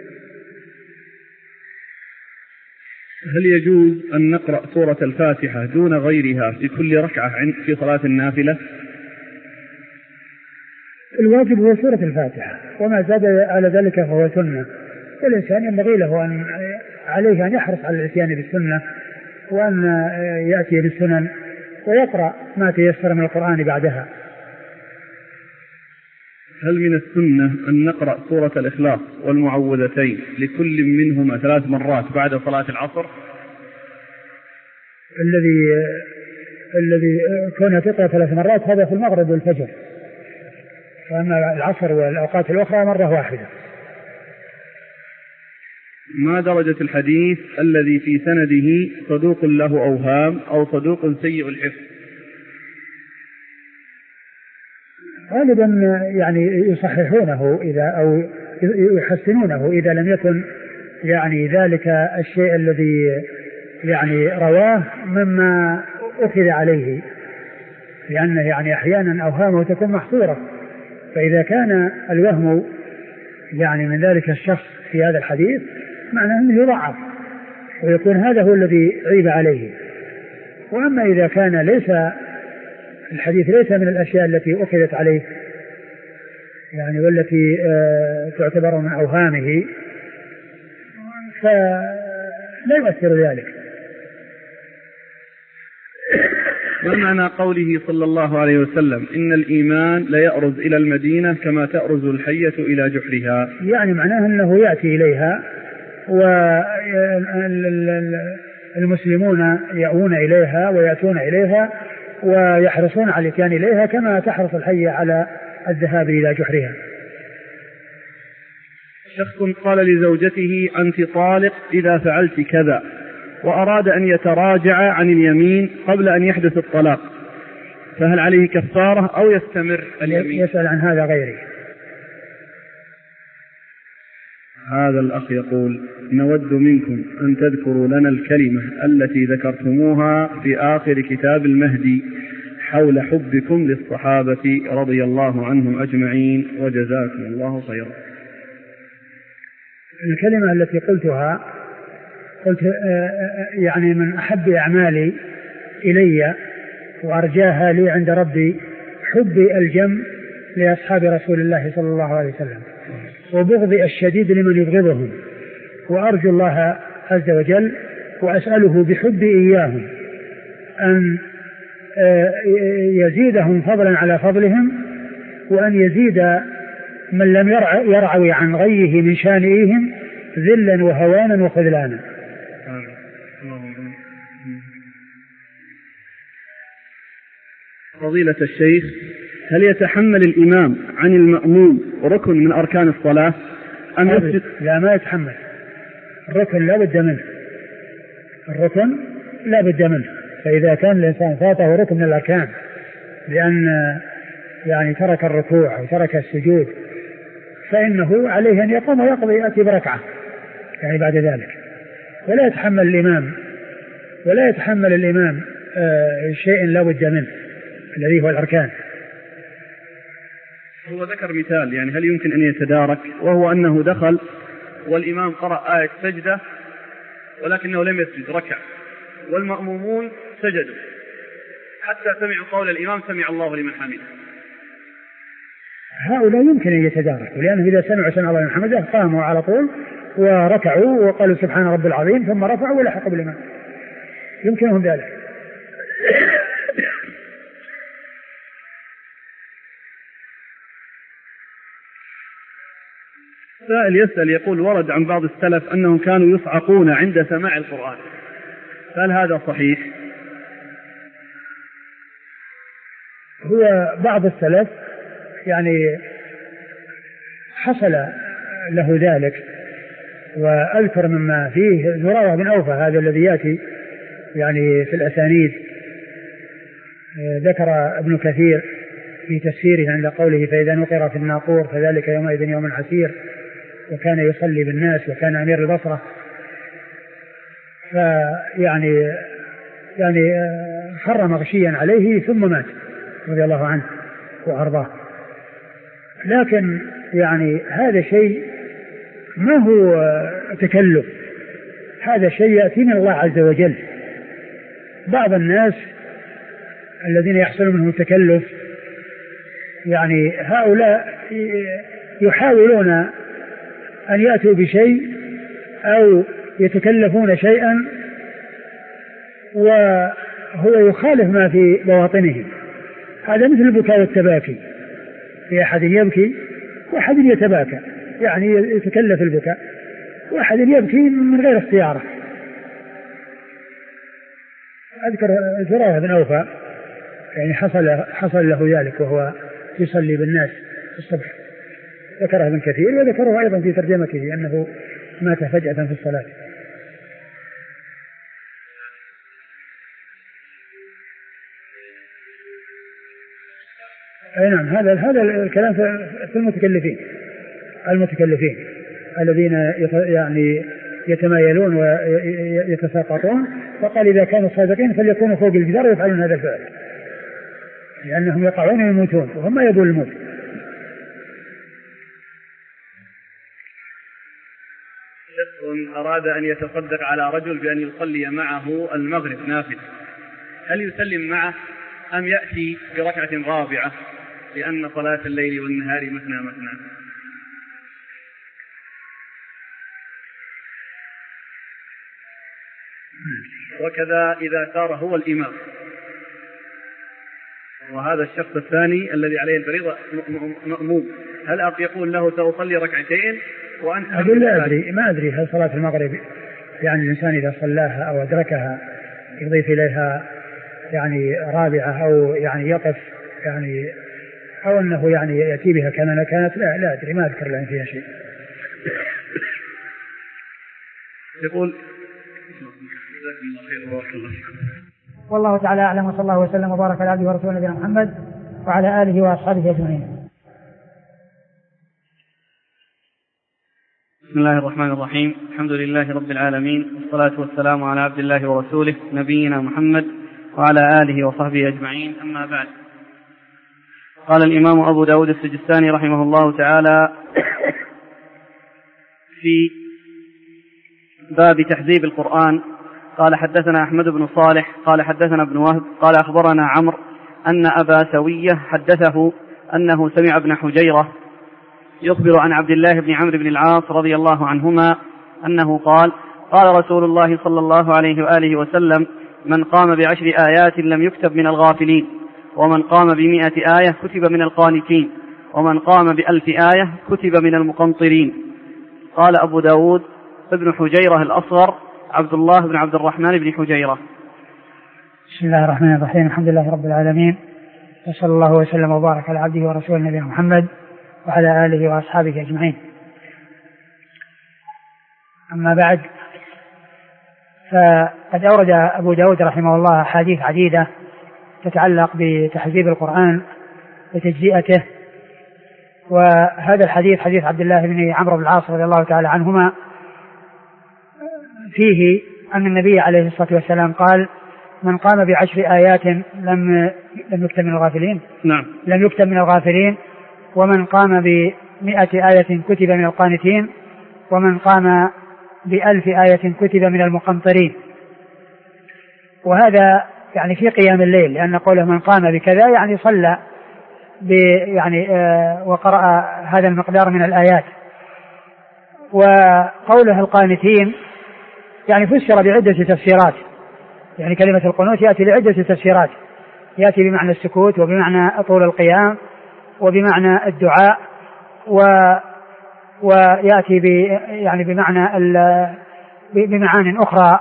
هل يجوز أن نقرأ سورة الفاتحة دون غيرها في كل ركعة في صلاة النافلة؟ الواجب هو سورة الفاتحة، وما زاد على ذلك فهو سنة، والإنسان ينبغي له أن عليه أن يحرص على الاتيان بالسنة وأن يأتي بالسنن ويقرأ ما تيسر من القرآن بعدها. هل من السنة أن نقرأ سورة الإخلاص والمعوذتين لكل منهما ثلاث مرات بعد صلاة العصر؟ الذي الذي كونها تقرأ ثلاث مرات هذا في المغرب والفجر، وأما العصر والأوقات الأخرى مرة واحدة. ما درجة الحديث الذي في سنده صدوق له أوهام أو صدوق سيء الحفظ؟ غالبا يعني يصححونه إذا أو يحسنونه إذا لم يكن يعني ذلك الشيء الذي يعني رواه مما أخذ عليه، لأنه يعني أحيانا أوهامه تكون محصورة، فإذا كان الوهم يعني من ذلك الشخص في هذا الحديث معناه أنه يضعف ويكون هذا هو الذي عيب عليه. وأما إذا كان ليس الحديث ليس من الأشياء التي أخذت عليه يعني والتي آه تعتبر من أوهامه فلا يؤثر ذلك. ما معنى قوله صلى الله عليه وسلم إن الإيمان لا يأرز إلى المدينة كما تأرز الحية إلى جحرها؟ يعني معناه أنه يأتي إليها والمسلمون يأوون إليها ويأتون إليها ويحرصون على الاتيان إليها كما تحرص الحية على الذهاب إلى جحرها. شخص قال لزوجته أنت طالق إذا فعلت كذا، وأراد أن يتراجع عن اليمين قبل أن يحدث الطلاق، فهل عليه كفارة أو يستمر اليمين؟ يسأل عن هذا غيري. هذا الأخ يقول نود منكم أن تذكروا لنا الكلمة التي ذكرتموها في آخر كتاب المهدي حول حبكم للصحابة رضي الله عنهم أجمعين وجزاكم الله خيرا. الكلمة التي قلتها قلت يعني من أحب أعمالي إلي وأرجاها لي عند ربي حبي الجم لأصحاب رسول الله صلى الله عليه وسلم وبغضي الشديد لمن يبغضهم، وأرجو الله عز وجل وأسأله بحبي إياهم أن يزيدهم فضلا على فضلهم، وأن يزيد من لم يرعوي عن غيه من شانئهم ذلا وهوانا وخذلانا. فضيلة الشيخ، هل يتحمل الإمام عن المأموم ركن من أركان الصلاة أم يسجد؟ لا، ما يتحمل. الركن لا بد منه، الركن لا بد منه. فإذا كان الإنسان فاته ركن من الأركان لأن يعني ترك الركوع أو ترك السجود فإنه عليه أن يقوم ويقضي يأتي بركعة يعني بعد ذلك، ولا يتحمل الإمام ولا يتحمل الإمام آه شيء لا بد منه الذي هو الأركان. هو ذكر مثال، يعني هل يمكن أن يتدارك، وهو أنه دخل والإمام قرأ آية سجدة ولكنه لم يسجد، ركع، والمأمومون سجدوا حتى سمعوا قول الإمام سمع الله لمن حمده. هؤلاء يمكن أن يتداركوا، لأنه إذا سمعوا سمع الله لمن حمده قاموا على طول وركعوا وقالوا سبحان رب العظيم ثم رفعوا ولحقوا بالإمام، يمكنهم ذلك. سائل يسأل يقول: ورد عن بعض السلف أنهم كانوا يصعقون عند سماع القرآن، هل هذا صحيح؟ هو بعض السلف يعني حصل له ذلك، وأذكر مما فيه زرارة بن أوفى هذا الذي يأتي يعني في الأسانيد، ذكر ابن كثير في تفسيره عند قوله: فإذا نقر في الناقور فذلك يومئذ يوم عسير، وكان يصلي بالناس وكان أمير البصرة، فيعني يعني خر مغشيا عليه ثم مات رضي الله عنه وأرضاه. لكن يعني هذا شيء ما هو تكلف، هذا شيء يأتي من الله عز وجل. بعض الناس الذين يحصل منهم التكلف يعني هؤلاء يحاولون أن يأتوا بشيء أو يتكلفون شيئا وهو يخالف ما في بواطنهم. هذا مثل البكاء والتباكي، في أحد يبكي وأحد يتباكى، يعني يتكلف البكاء، وأحد يبكي من غير اختياره. أذكر زرارة بن أوفى يعني حصل, حصل له ذلك وهو يصلي بالناس في الصبح، ذكره ابن كثير وذكره أيضا في ترجمته أنه مات فجأة في الصلاة. أي نعم، هذا هذا الكلام في المتكلفين المتكلفين الذين يعني يتمايلون ويتساقطون، فقال إذا كانوا صادقين فليكونوا فوق الجدار ويفعلون هذا الفعل، لأنهم يقعون ويموتون وهم ما يدول الموت. شخص أراد أن يتصدق على رجل بأن يصلي معه المغرب نافلة، هل يسلم معه أم يأتي بركعة رابعة، لأن صلاة الليل والنهار مثنى مثنى؟ وكذا إذا صار هو الإمام وهذا الشخص الثاني الذي عليه الفريضة مأموم، هل يقول له سأصلي ركعتين وأنت؟ أقول لا أدري، ما أدري هل صلاة المغرب يعني الإنسان إذا صلاها أو أدركها يضيف إليها يعني رابعة أو يعني يقف يعني أو أنه يعني يأتي بها كما كانت، لا لا أدري، ما أذكر لأن فيها شيء. يقول والله تعالى أعلم، وصلى الله وسلم وبارك على عبده ورسوله نبينا محمد وعلى آله وأصحابه أجمعين. بسم الله الرحمن الرحيم، الحمد لله رب العالمين، والصلاة والسلام على عبد الله ورسوله نبينا محمد وعلى آله وصحبه أجمعين، أما بعد. قال الإمام أبو داود السجستاني رحمه الله تعالى في باب تحذيب القرآن: قال حدثنا أحمد بن صالح قال حدثنا ابن وهب قال أخبرنا عمرو أن أبا سوية حدثه أنه سمع ابن حجيرة يخبر عن عبد الله بن عمرو بن العاص رضي الله عنهما أنه قال: قال رسول الله صلى الله عليه وآله وسلم: من قام بعشر آيات لم يكتب من الغافلين، ومن قام بمئة آية كتب من القانتين، ومن قام بألف آية كتب من المقنطرين. قال أبو داود: ابن حجيرة الأصغر عبد الله بن عبد الرحمن بن حجيرة. بسم الله الرحمن الرحيم، الحمد لله رب العالمين، وصلى الله وسلم وبارك على عبده ورسوله نبينا محمد وعلى آله وأصحابه أجمعين. أما بعد، فقد أورد أبو داود رحمه الله حديث عديدة تتعلق بتحذيب القرآن وتجزئته، وهذا الحديث حديث عبد الله بن عمرو بن العاص رضي الله تعالى عنهما فيه أن النبي عليه الصلاة والسلام قال: من قام بعشر آيات لم لم يكتب من الغافلين. نعم. لم يكتب من الغافلين. ومن قام بمئة آية كتب من القانتين. ومن قام بألف آية كتب من المقنطرين. وهذا يعني في قيام الليل، لأن قوله من قام بكذا يعني صلى يعني آه وقرأ هذا المقدار من الآيات. وقوله القانتين يعني فسر بعدة تفسيرات، يعني كلمة القنوت يأتي لعدة تفسيرات، يأتي بمعنى السكوت وبمعنى طول القيام وبمعنى الدعاء، و ويأتي ب يعني بمعنى بمعان أخرى.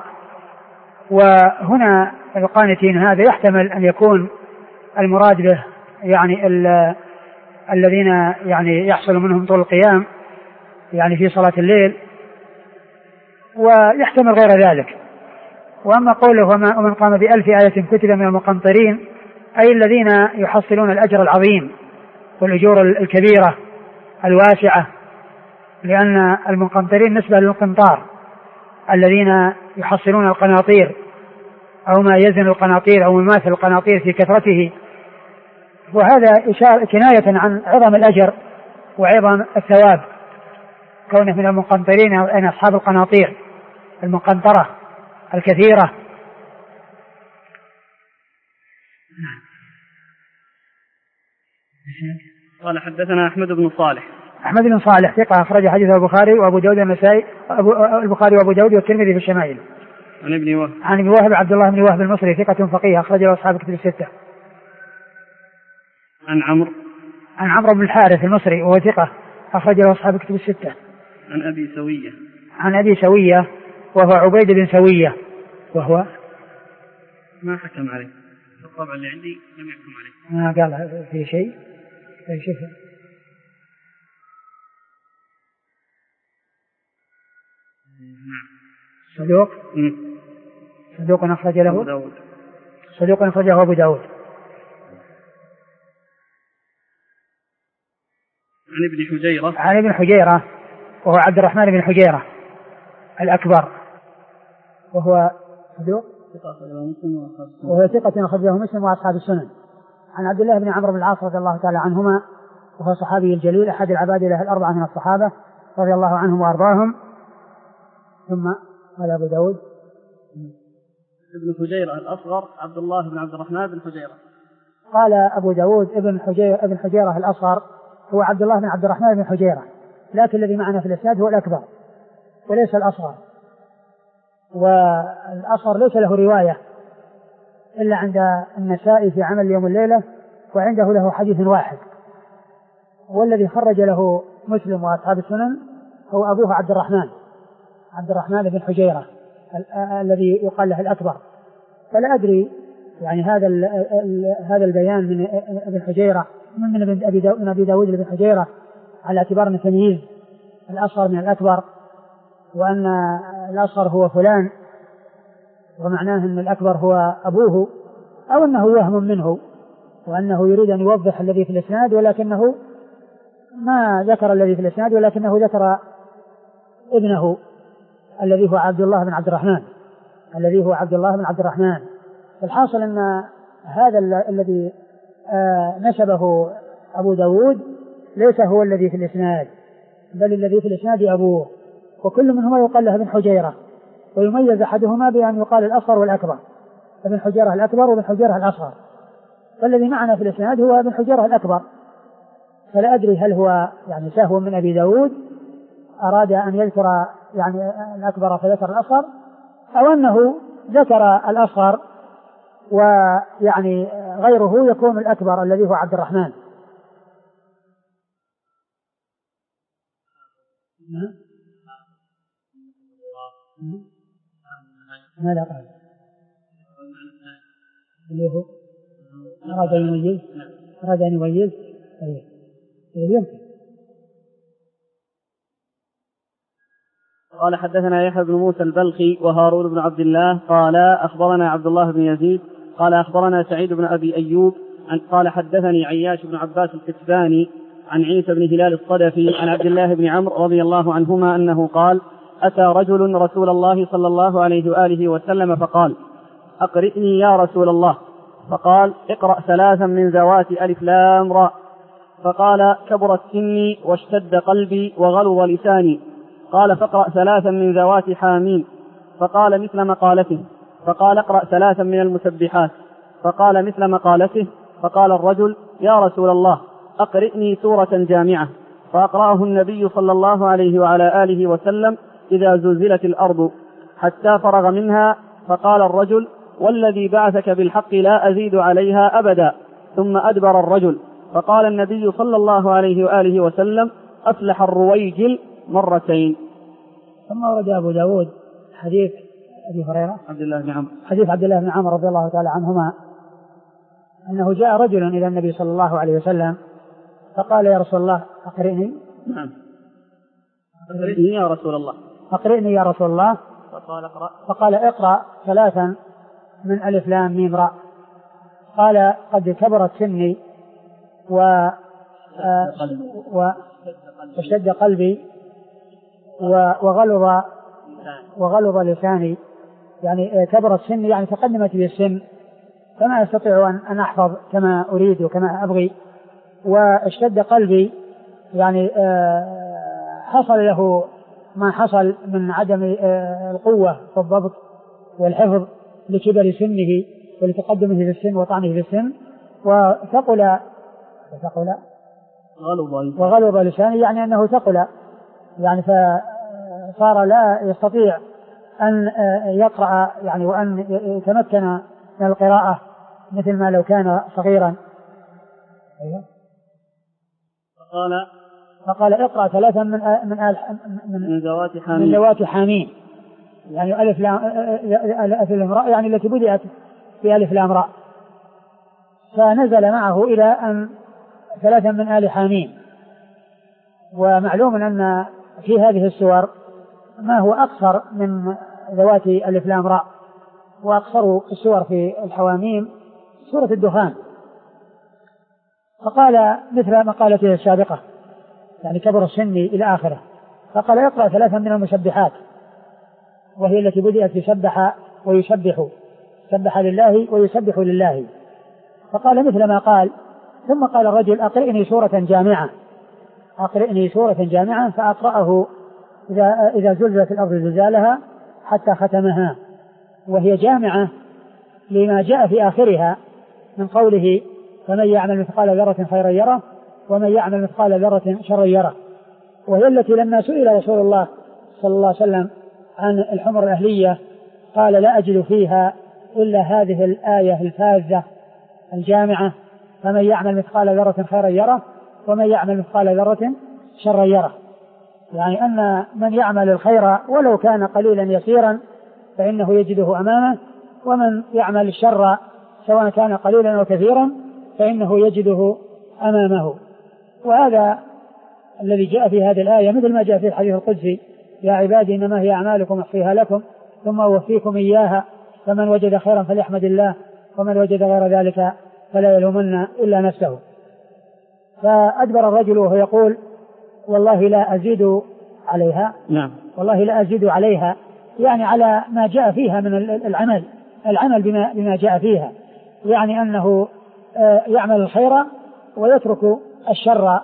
وهنا القانتين هذا يحتمل أن يكون المراد به يعني ال الذين يعني يحصل منهم طول القيام يعني في صلاة الليل، ويحتمل غير ذلك. وأما قوله ومن قام بألف آية كتب من المقنطرين، أي الذين يحصلون الأجر العظيم والأجور الكبيرة الواسعة، لأن المقنطرين نسبة للقنطار الذين يحصلون القناطير أو ما يزن القناطير أو يماثل القناطير في كثرته. وهذا إشارة كناية عن عظم الأجر وعظم الثواب، كونه من المقنطرين أن أصحاب القناطير المقنطرة الكثيرة. قال حدثنا أحمد بن صالح. أحمد بن صالح ثقة أخرج حديثه البخاري وأبو داود والنسائي، البخاري وأبو داود والترمذي في الشمائل. عن ابن وهب. عن ابن وهب عبد الله بن وهب المصري ثقة فقيه أخرج له أصحاب الكتب الستة. عن عمرو. عن عمرو بن الحارث المصري وهو ثقة أخرج له أصحاب الكتب الستة. عن أبي سوية. عن أبي سوية وهو عبيد بن سوية، وهو ما حكم عليه، الطبع اللي عندي لم يحكم عليه. ما قال في شيء في شيء صدوق. صدوق أخرج له أبو داود. صدوق أخرجه أبو داود. عن ابن حجيرة. عن ابن حجيرة وهو عبد الرحمن بن حجيرة الأكبر، وهو صدوق وهو ثقة أخرجه مسلم وأصحاب السنن. عن عبد الله بن عمرو بن العاص رضي الله تعالى عنهما، وهو صحابي الجليل أحد العبادلة الأربعة من الصحابة رضي الله عنهم وأرضاهم. ثم قال أبو داود ابن حجيرة الأصغر عبد الله بن عبد الرحمن بن حجيرة. قال أبو داود ابن حجيرة, ابن حجيرة الأصغر هو عبد الله بن عبد الرحمن بن حجيرة، لكن الذي معنا في الإسناد هو الأكبر وليس الأصغر، والأصغر ليس له رواية إلا عند النسائي في عمل يوم الليلة، وعنده له حديث واحد، والذي خرج له مسلم وأصحاب السنن هو أبوه عبد الرحمن عبد الرحمن بن حجيرة الذي يقال له الأكبر. فلا أدري يعني هذا ال ال هذا البيان من ابن حجيرة من ابن أبي داود, أبي داود بن حجيرة على اعتبار أن تمييز الأصغر من الأكبر، وأن الأصغر هو فلان ومعناه أن الأكبر هو أبوه، أو أنه وهم منه وأنه يريد أن يوضح الذي في الإسناد ولكنه ما ذكر الذي في الإسناد، ولكنه ذكر ابنه الذي هو عبد الله بن عبد الرحمن الذي هو عبد الله بن عبد الرحمن. الحاصل أن هذا الذي نسبه أبو داود ليس هو الذي في الإسناد، بل الذي في الإسناد أبوه، وكل منهما يقال له ابن حجيرة، ويميز أحدهما بأن يقال الأصغر والأكبر، ابن حجيرة الأكبر وابن حجيرة الأصغر، والذي معنا في الإسناد هو ابن حجيرة الأكبر. فلا أدري هل هو يعني سهو من أبي داود أراد أن يذكر يعني الأكبر فذكر الأصغر، أو أنه ذكر الأصغر ويعني غيره يكون الأكبر الذي هو عبد الرحمن. ماذا قال؟ اللي هو أراد يميز أراد أن يميز يمكن. قال حدثنا يحيى بن موسى البلخي وهارون بن عبد الله قال أخبرنا عبد الله بن يزيد قال أخبرنا سعيد بن أبي أيوب عن قال حدثني عياش بن عباس الكتباني عن عيسى بن هلال الصدفي عن عبد الله بن عمرو رضي الله عنهما أنه قال أتى رجل رسول الله صلى الله عليه وآله وسلم فقال أقرئني يا رسول الله، فقال اقرأ ثلاثا من ذوات ألف لام راء، فقال كبرت سني واشتد قلبي وغلظ لساني، قال فاقرأ ثلاثا من ذوات حامين، فقال مثل مقالته، فقال اقرأ ثلاثا من المسبحات، فقال مثل مقالته، فقال الرجل يا رسول الله أقرئني سورة جامعة، فأقرأه النبي صلى الله عليه وعلى آله وسلم إذا زلزلت الأرض حتى فرغ منها، فقال الرجل والذي بعثك بالحق لا أزيد عليها أبدا، ثم أدبر الرجل، فقال النبي صلى الله عليه وآله وسلم أفلح الرويجل مرتين. ثم ورد أبو داود حديث أبي هريرة عبد الله بن عمرو حديث عبد الله بن عمرو رضي الله تعالى عنهما أنه جاء رجل إلى النبي صلى الله عليه وسلم فقال يا رسول الله أقرئني نعم أقرئني يا رسول الله أقرئني يا رسول الله فقال اقرأ فقال اقرأ ثلاثا من ألف لام ميم راء، قال قد كبرت سني و آه واشتد قلبي وغلظ وغلظ لساني، يعني كبرت سني يعني تقدمت لي السن فما أستطيع أن أحفظ كما أريد وكما أبغي، واشتد قلبي يعني حصل له ما حصل من عدم القوة في الضبط والحفظ لكبر سنه ولتقدمه في السن وطعنه في السن، وثقل وثقل وغلظ لساني يعني أنه ثقل يعني فصار لا يستطيع أن يقرأ يعني وأن يتمكن من القراءة مثل ما لو كان صغيرا. فقال فقال اقرأ ثلاثا من من من من ذوات حامين من ذوات حامين يعني ألف لام ألف لام راء يعني التي بدأت في ألف لام راء، فنزل معه إلى أن ثلاثا من آل حامين. ومعلوم أن في هذه السور ما هو أقصر من ذوات ألف لام راء، وأقصر السور في الحواميم سورة الدخان. فقال مثل مقالته السابقة يعني كبر السن إلى آخره، فقال يقرأ ثلاثا من المسبحات وهي التي بدأت يسبح ويسبح، سبح لله ويسبح لله، فقال مثل ما قال. ثم قال الرجل أقرئني سورة جامعة أقرئني سورة جامعة فأقرأه إذا, إذا زلزلت الأرض زلزالها حتى ختمها، وهي جامعة لما جاء في آخرها من قوله فمن يعمل مثقال ذرة خيرا يره ومن يعمل مثقال ذرة شرا يره، وهي التي لما سئل رسول الله صلى الله عليه وسلم عن الحمر الأهلية قال لا أجد فيها إلا هذه الآية الفاذة الجامعة فمن يعمل مثقال ذرة خيرا يره ومن يعمل مثقال ذرة شرا يره، يعني أن من يعمل الخير ولو كان قليلا يسيرا فإنه يجده أمامه، ومن يعمل الشر سواء كان قليلا أو كثيرا فإنه يجده أمامه. وهذا الذي جاء في هذه الآية مثل ما جاء في الحديث القدسي يا عبادي إنما هي أعمالكم أحصيها لكم ثم أوفيكم إياها فمن وجد خيرا فليحمد الله ومن وجد غير ذلك فلا يلومن إلا نفسه. فأدبر الرجل وهو يقول والله لا أزيد عليها نعم. والله لا أزيد عليها يعني على ما جاء فيها من العمل العمل بما, بما جاء فيها، يعني أنه يعمل الخير ويترك الشر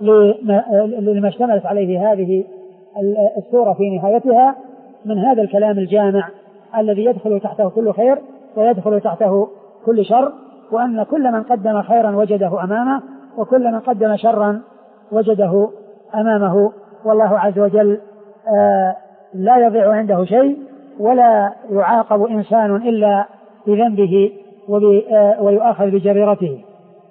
لما اشتملت عليه هذه السورة في نهايتها من هذا الكلام الجامع الذي يدخل تحته كل خير ويدخل تحته كل شر، وأن كل من قدم خيرا وجده أمامه وكل من قدم شرا وجده أمامه، والله عز وجل لا يضيع عنده شيء ولا يعاقب إنسان إلا بذنبه ويؤاخذ بجريرته.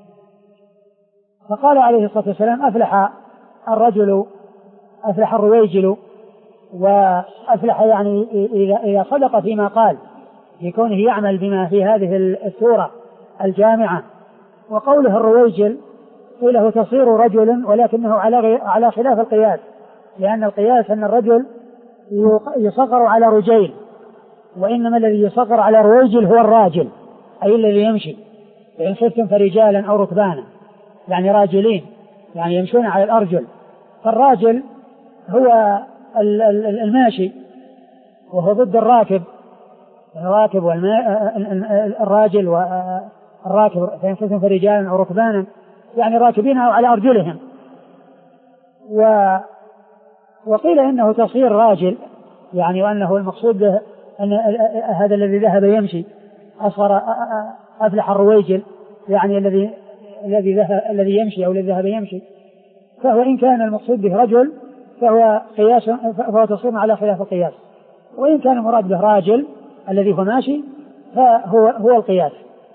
فقال عليه الصلاة والسلام أفلح الرجل أفلح الرويجل، وأفلح يعني إذا صدق فيما قال في كونه يعمل بما في هذه السورة الجامعة وقوله الرويجل قيل له تصير رجلا ولكنه على على خلاف القياس، لأن القياس أن الرجل يصغر على رجيل، وإنما الذي يصغر على رويجل هو الراجل أي الذي يمشي، فإن خفتم فرجالا أو ركبانا يعني راجلين يعني يمشون على الأرجل. فالراجل هو الماشي وهو ضد الراكب، الراكب والراجل والراكب فإن خفتم فرجالا أو ركبانا يعني راكبين أو على أرجلهم. و وقيل إنه تصير راجل يعني وأنه المقصود به أن هذا الذي ذهب يمشي أصغر أفلح الرويجل يعني الذي الذي ذهب الذي يمشي أو الذي ذهب يمشي، فهو إن كان المقصود به رجل فهو قياس فهو تصير على خلاف القياس، وإن كان المراد به راجل الذي هو ماشي فهو هو القياس.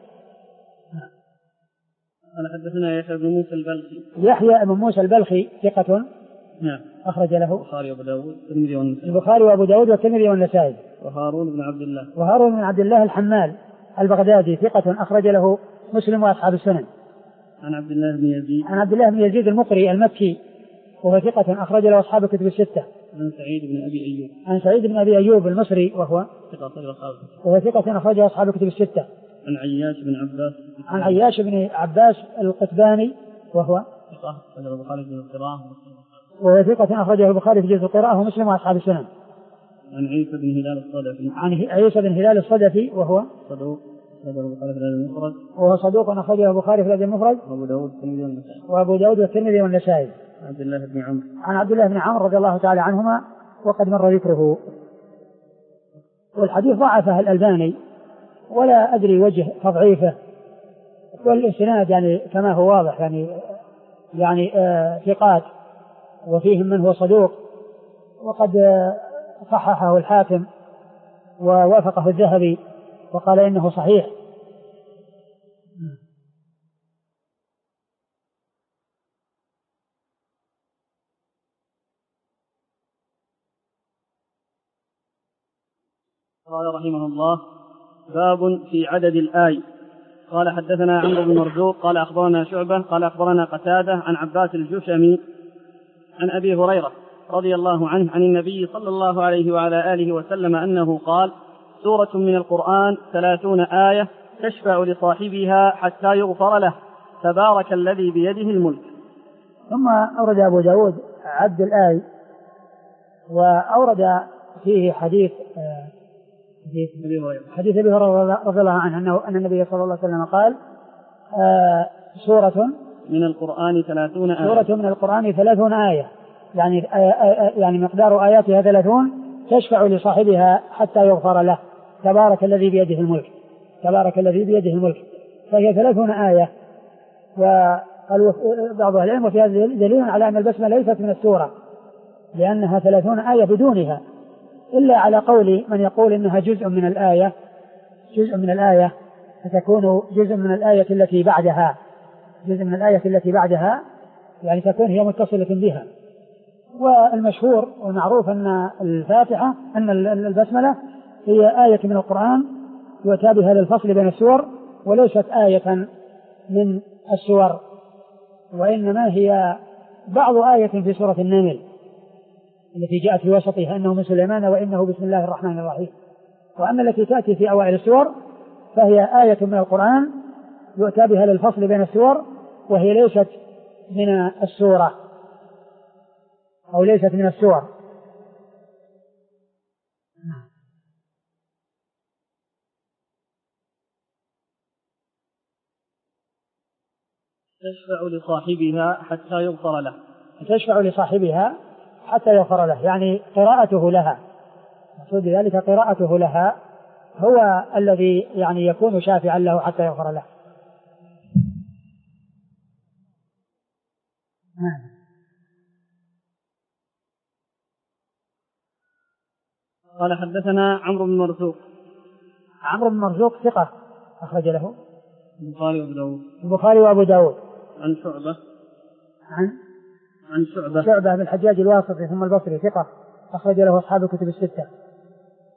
قال حدثنا يحيى بن موسى البلخي. يحيى بن موسى البلخي ثقة نعم أخرج له البخاري وأبو داود والترمذي والنسائي. البخاري وأبو داود والترمذي والنسائي. وهارون بن عبد الله. وهارون بن عبد الله الحمال البغدادي ثقة أخرج له مسلم وأصحاب السنن. عن عبد الله بن يزيد. عن عبد الله بن يزيد المقري المكي وهو ثقة أخرج له أصحاب الكتب الستة. عن سعيد بن أبي أيوب. عن سعيد بن أبي أيوب المصري وهو ثقة وهو ثقة أخرج له أصحاب الكتب الستة. عن عياش بن عباس. عن عياش بن عباس القتباني وهو ثقة أخرجه البخاري في القراءة وهو ثقة أخرجه البخاري في جزء القراءة ومسلم وأصحاب السنن. عن عيسى بن هلال الصدفي. عن عيسى بن هلال الصدفي وهو صدوق أخرجه البخاري في الأدب المفرد. وهو صدوق أخرجه البخاري في الأدب المفرد. وأبو داود والترمذي والنسائي. وأبو داود والترمذي والنسائي. عن عبد الله بن عمرو. عن عبد الله بن عمرو رضي الله تعالى عنهما وقد مر ذكره. والحديث ضعفه الألباني ولا أدري وجه تضعيفه، والإسناد يعني كما هو واضح يعني يعني آه ثقات وفيهم من هو صدوق، وقد آه صححه الحاكم ووافقه الذهبي وقال إنه صحيح. قال رحمه الله باب في عدد الآي. قال حدثنا عمرو بن مرزوق قال أخبرنا شعبة قال أخبرنا قتادة عن عباس الجشمي عن أبي هريرة رضي الله عنه عن النبي صلى الله عليه وعلى آله وسلم أنه قال سورة من القرآن ثلاثون آية تشفع لصاحبها حتى يغفر له تبارك الذي بيده الملك. ثم أورد أبو داود عد الآي وأورد فيه حديث حديث أبي هريرة رضي الله عنه أنه أن النبي صلى الله عليه وسلم قال آه سورة من القرآن ثلاثون آية سورة من القرآن ثلاثون آية يعني آه آه يعني مقدار آياتها ثلاثون تشفع لصاحبها حتى يغفر له تبارك الذي بيده الملك تبارك الذي بيده الملك فهي ثلاثون آية. وقال بعض أهل العلم وفي هذا دليل على أن البسمة ليست من السورة لأنها ثلاثون آية بدونها، إلا على قول من يقول إنها جزء من الآية جزء من الآية فتكون جزء من الآية التي بعدها جزء من الآية التي بعدها يعني تكون هي متصلة بها. والمشهور والمعروف أن الفاتحة أن البسملة هي آية من القرآن يؤتى بها للفصل بين السور وليست آية من السور، وإنما هي بعض آية في سورة النمل التي جاءت في وسطها أنه من سليمان وإنه بسم الله الرحمن الرحيم. وأما التي تأتي في أوائل السور فهي آية من القرآن يؤتى بها للفصل بين السور وهي ليست من السورة أو ليست من السور. تشفع لصاحبها حتى يغفر له تشفع لصاحبها حتى يغفر له يعني قراءته لها، مقصود ذلك قراءته لها هو الذي يعني يكون شافعا له حتى يغفر له. قال حدثنا عمرو بن مرزوق. عمرو بن مرزوق ثقة أخرج له البخاري وأبو داود البخاري وأبو داود. عن شعبة عن عن شعبة شعبة بن الحجاج الواسطي ثم البصري ثقة أخرج له أصحاب الكتب الستة.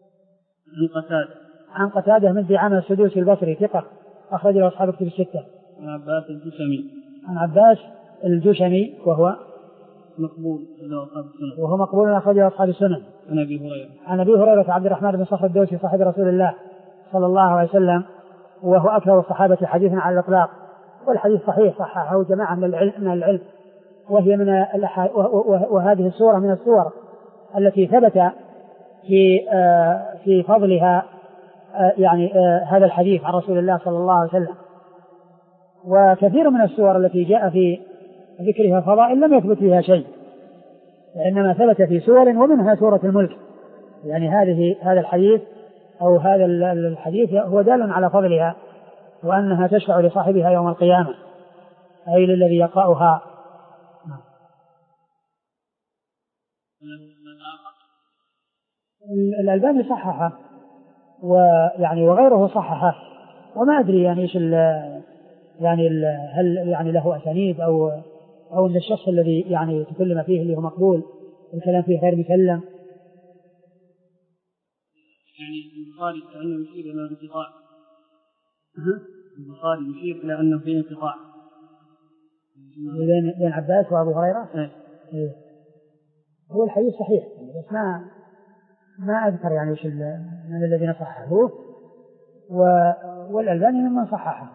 عن قتادة عن قتادة من دعامة السدوسي البصري ثقة أخرج له أصحاب الكتب الستة. عن عباس الجشمي عن عباس الجشمي وهو مقبول أصحاب السنن وهو مقبول أخرجه أصحاب السنن. عن أبي هريرة عن أبي هريرة عبد الرحمن بن صخر الدوسي صاحب رسول الله صلى الله عليه وسلم، وهو أكثر الصحابة حديثا على الإطلاق، والحديث صحيح صححه جماعة من العلم, من العلم وهي من الأح... وهذه السورة من السور التي ثبت في في فضلها يعني هذا الحديث عن رسول الله صلى الله عليه وسلم. وكثير من السور التي جاء في ذكرها فضائل لم يثبت فيها شيء، وإنما ثبت في سور ومنها سورة الملك. يعني هذه هذا الحديث أو هذا الحديث هو دال على فضلها وأنها تشفع لصاحبها يوم القيامة، أي للذي يقرأها. الألباني صححه ويعني وغيره صححه، وما أدري يعني إيش يعني هل يعني له أسانيد أو أو أن الشخص الذي يعني تكلم فيه اللي هو مقبول الكلام فيه غير مسلم. يعني البخاري كأنه يشير إلى انقطاع. البخاري يشير إلى أنه في انقطاع بين بين عباس وأبو هريرة. إيه. إيه. هو الحديث صحيح بس ما ما أذكر يعني إيش من الذين صححوه، والألباني ممن صححه.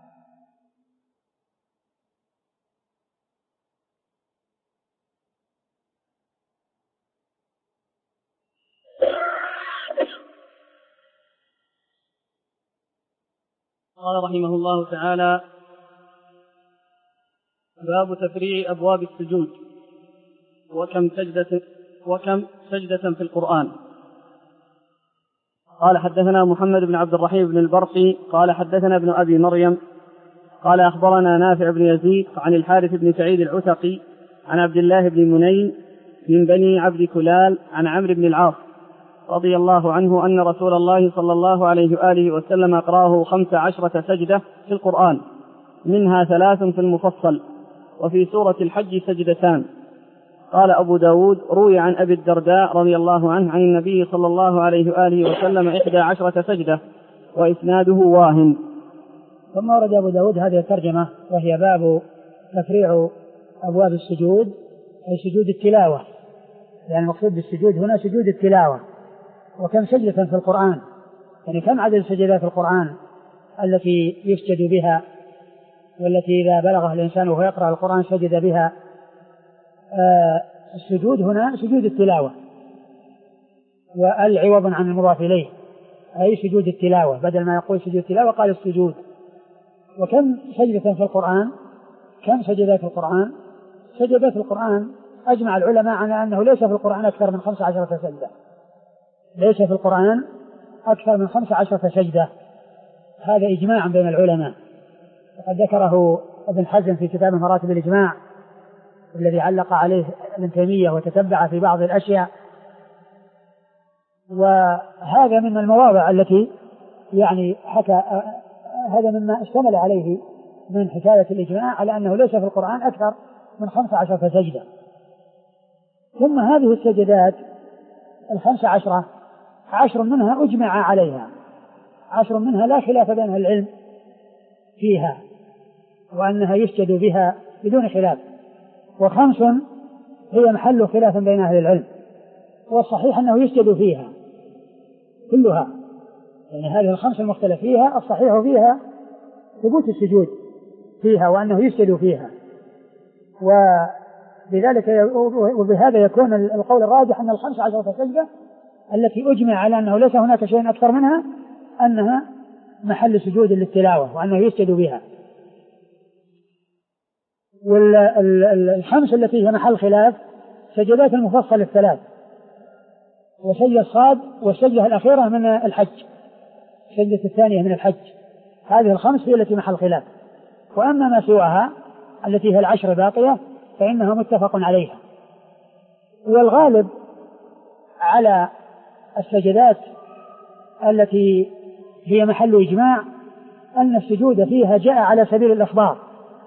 قال رحمه الله تعالى: باب تفريع أبواب السجود وكم سجدة وكم سجدة في القرآن. قال حدثنا محمد بن عبد الرحيم بن البرقي قال حدثنا ابن أبي مريم قال أخبرنا نافع بن يزيد عن الحارث بن سعيد العتقي عن عبد الله بن منين من بني عبد كلال عن عمرو بن العاص رضي الله عنه أن رسول الله صلى الله عليه وآله وسلم أقرأه خمس عشرة سجدة في القرآن، منها ثلاث في المفصل، وفي سورة الحج سجدتان. قال أبو داود: روي عن أبي الدرداء رضي الله عنه عن النبي صلى الله عليه وآله وسلم إحدى عشرة سجدة، وإسناده واهن. ثم ورد أبو داود هذه الترجمة وهي باب تفريع أبواب السجود، أي سجود التلاوة، يعني المقصود بالسجود هنا سجود التلاوة. وكم سجدة في القرآن، يعني كم عدد سجدات القرآن التي يسجد بها والتي إذا بلغها الإنسان وهو يقرأ القرآن سجد بها. آه السجود هنا سجود التلاوة، والعوض عن المضاف إليه أي سجود التلاوة، بدل ما يقول سجود التلاوة قال السجود. وكم سجدة في القرآن، كم سجدات في القرآن؟ سجدات القرآن أجمع العلماء على أنه ليس في القرآن أكثر من خمس عشرة سجدة، ليس في القرآن أكثر من خمس عشرة سجدة، هذا إجماع بين العلماء، وقد ذكره ابن حزم في كتاب مراتب الإجماع الذي علق عليه ابن تيمية وتتبع في بعض الأشياء. وهذا من المواضع التي يعني حكى هذا مما اشتمل عليه من حكاية الإجماع على أنه ليس في القرآن أكثر من خمس عشرة سجدة. ثم هذه السجدات الخمس عشرة عشر منها أجمع عليها، عشر منها لا خلاف بين أهل العلم فيها وأنها يسجد بها بدون خلاف، وخمس هي محل خلاف بين أهل العلم، والصحيح أنه يسجد فيها كلها، يعني هذه الخمس المختلف فيها الصحيح فيها ثبوت السجود فيها وأنه يسجد فيها. وبذلك وبهذا يكون القول الراجح أن الخمس عشرة سجدة التي أجمع على أنه ليس هناك شيء أكثر منها أنها محل سجود للتلاوة وأنه يسجد بها. والخمس التي هي محل خلاف سجدات المفصل الثلاث، وسجدة الصاد والسجدة الأخيرة من الحج، السجدة الثانية من الحج، هذه الخمس هي التي محل خلاف. وأما ما سواها التي هي العشر باقية فإنها متفق عليها. والغالب على السجدات التي هي محل إجماع أن السجود فيها جاء على سبيل الإخبار،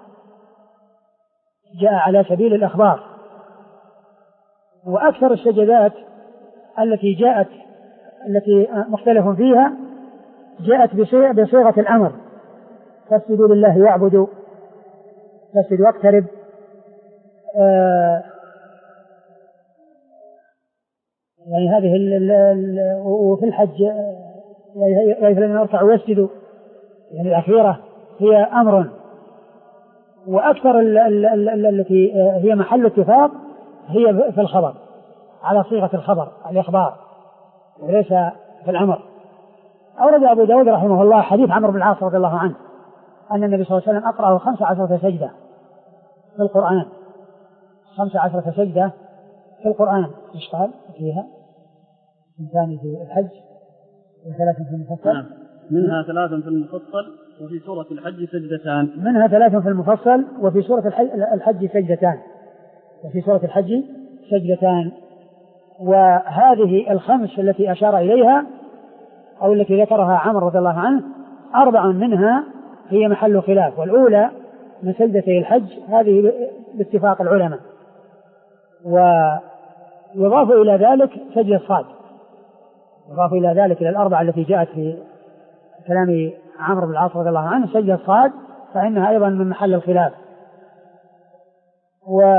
جاء على سبيل الإخبار. وأكثر السجدات التي جاءت التي مختلف فيها جاءت بصيغة الأمر، فاسجدوا لله واعبدوا، فاسجد واقترب. آه يعني هذه ال ال وفي الحج يا أيها الذين اركعوا واسجدوا، يعني الأخيرة هي أمر. وأكثر التي هي محل اتفاق هي في الخبر، على صيغة الخبر الإخبار وليس في الأمر. أورد أبو داود رحمه الله حديث عمرو بن العاص رضي الله عنه أن النبي صلى الله عليه وسلم أقرأه خمس عشرة سجدة في القرآن، خمس عشرة سجدة في القرآن. إيش قال فيها؟ ثاني في الحج وثلاث في المفصل. نعم. منها ثلاث في المفصل وفي سورة الحج سجدتان. منها ثلاث في المفصل وفي سورة الحج سجدتان وفي سورة الحج سجدتان. وهذه الخمس التي أشار إليها أو التي ذكرها عمرو رضي الله عنه أربع منها هي محل خلاف، والأولى من سجدتي الحج هذه باتفاق العلماء. ويضاف إلى ذلك سجد الصاد، يضاف إلى ذلك إلى الأربعة التي جاءت في كلام عمرو بن العاص رضي الله عنه سجد الصاد، فإنها أيضا من محل الخلاف. و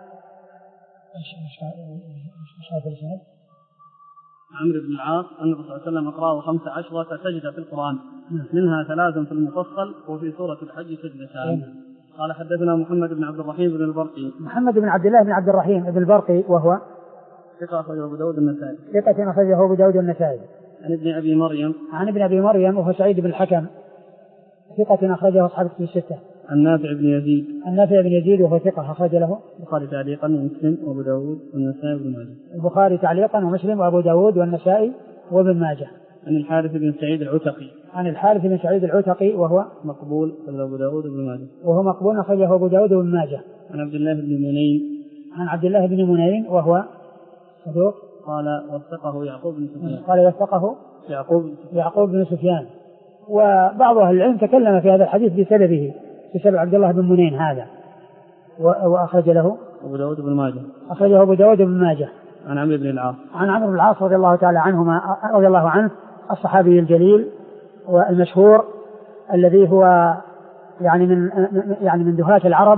عمرو بن العاص أن الرسول صلى الله عليه وسلم أقرأه خمس عشرة سجدة في القرآن، منها ثلاث في المفصل وفي سورة الحج سجدتان. قال حدثنا محمد بن عبد الرحيم بن البرقي. محمد بن عبد الله بن عبد الرحيم بن البرقي وهو ثقة أخرجه أبو داود النسائي. ثقة أخرجه أبو داود النسائي. عن ابن أبي مريم. عن ابن أبي مريم وهو سعيد بن الحكم ثقة أخرجه أصحاب الكتب الستة. عن نافع بن يزيد. عن نافع بن يزيد وهو ثقة أخرج له البخاري تعليقا ومسلم وأبو داود والنسائي وابن ماجه. البخاري تعليقا ومسلم وأبو داود والنسائي وابن ماجه. عن الحارث بن سعيد العتقي. عن الحارث بن سعيد العتقي وهو مقبول أخرجه أبو داود وابن ماجه. وهو مقبول أخرجه أبو داود وابن ماجه. عن عبد الله بن منين. عن عبد الله بن منين وهو صدوق. قال وثقه يعقوب بن سفيان. قال وثقه يعقوب يعقوب بن سفيان. وبعض أهل العلم تكلم في هذا الحديث بسببه، بسبب عبد الله بن منين هذا، وأخرج له أبو داود بن ماجه. أخرجه أبو داود بن ماجه. عن عمرو بن العاص. عن عمرو بن العاص رضي الله تعالى عنهما رضي الله عنه الصحابي الجليل والمشهور الذي هو يعني من يعني من دهاة العرب،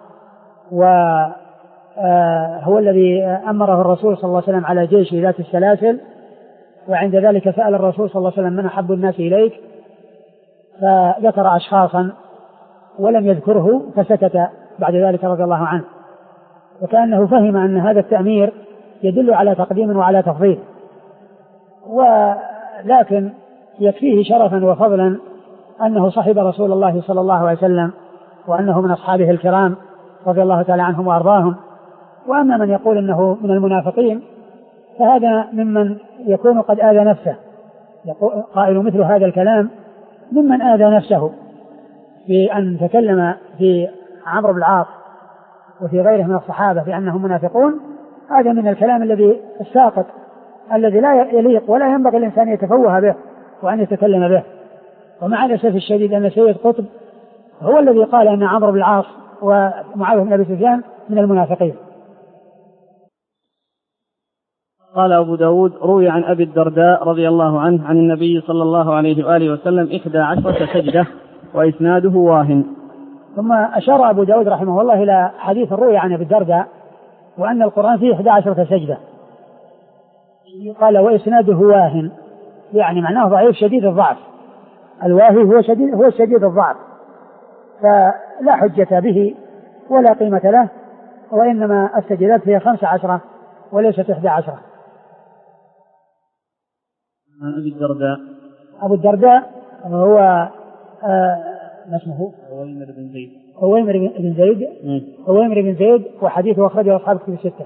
وهو الذي أمره الرسول صلى الله عليه وسلم على جيش ذات السلاسل، وعند ذلك سأل الرسول صلى الله عليه وسلم من أحب الناس إليك، فذكر أشخاصا ولم يذكره فسكت بعد ذلك رضي الله عنه، وكأنه فهم أن هذا التأمير يدل على تقديم وعلى تفضيل، ولكن يكفيه شرفا وفضلا أنه صحب رسول الله صلى الله عليه وسلم وأنه من أصحابه الكرام رضي الله تعالى عنهم وأرضاهم. وأما من يقول أنه من المنافقين فهذا ممن يكون قد آذى نفسه، قائل مثل هذا الكلام ممن آذى نفسه في أن تكلم في عمرو بن العاص وفي غيره من الصحابة بأنهم منافقون. هذا من الكلام الذي الساقط الذي لا يليق ولا ينبغي الإنسان يتفوه به وأن يتكلم به. ومع الأسف الشديد أن سيد قطب هو الذي قال أن عمرو بن العاص ومعاوية بن أبي سفيان من المنافقين. قال أبو داود روي عن أبي الدرداء رضي الله عنه عن النبي صلى الله عليه وآله وسلم إحدى عشرة سجدة وإسناده واهن. ثم أشار أبو داود رحمه الله إلى حديث روي عن أبي الدرداء وأن القرآن فيه إحدى عشرة سجدة، قال وإسناده واهن، يعني معناه ضعيف شديد الضعف. الواهي هو شديد هو شديد الضعف، فلا حجة به ولا قيمة له، وإنما السجدات هي خمس عشرة وليست إحدى عشرة. عن أبي الدرداء. أبو الدرداء هو آه ما اسمه؟ هويمر بن زيد. هويمر بن زيد. هويمر بن زيد وحديثه أخرجه أصحاب الكتب الستة.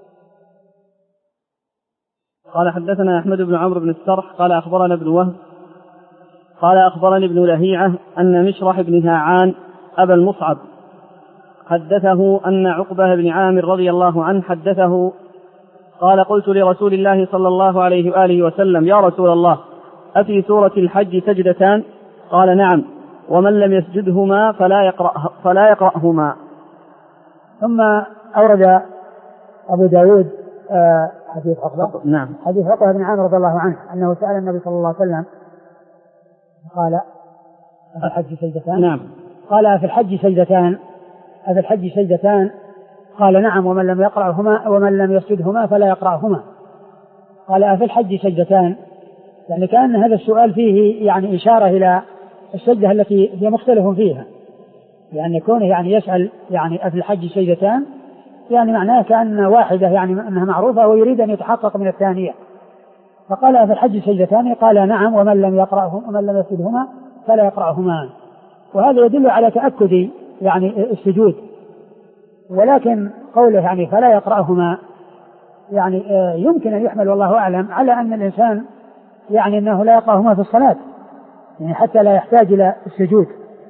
قال حدثنا أحمد بن عمرو بن السرح قال أخبرنا ابن وهب قال أخبرني ابن لهيعة أن مشرح بن هاعان أبا المصعب حدثه أن عقبة بن عامر رضي الله عنه حدثه قال قلت لرسول الله صلى الله عليه وآله وسلم يا رسول الله أفي سورة الحج سجدتان؟ قال نعم، ومن لم يسجدهما فلا يقرأ فلا يقرأهما. ثم أورد أبو داود آه حديث عقبة. نعم. حديث عقبة بن عامر رضي الله عنه أنه سأل النبي صلى الله عليه وسلم قال أفي الحج سجدتان؟ نعم. قال أفي الحج سجدتان أفي الحج سجدتان قال نعم ومن لم يقرأهما ومن لم يسجدهما فلا يقرأهما. قال أفي الحج سجدتان، يعني كأن هذا السؤال فيه يعني إشارة إلى السجدة التي هي مختلف فيها، يعني يكون يعني يسأل يعني أفي الحج سجدتان، يعني معناه كأن واحدة يعني أنها معروفة ويريد أن يتحقق من الثانية. فقال أفي الحج سجدتان قال نعم ومن لم يقرأهما ومن لم يسجدهما فلا يقرأهما، وهذا يدل على تأكد يعني السجود. ولكن قوله يعني فلا يقرأهما يعني يمكن أن يحمل والله أعلم على أن الإنسان يعني أنه لا يقرأهما في الصلاة، يعني حتى لا يحتاج إلى السجود.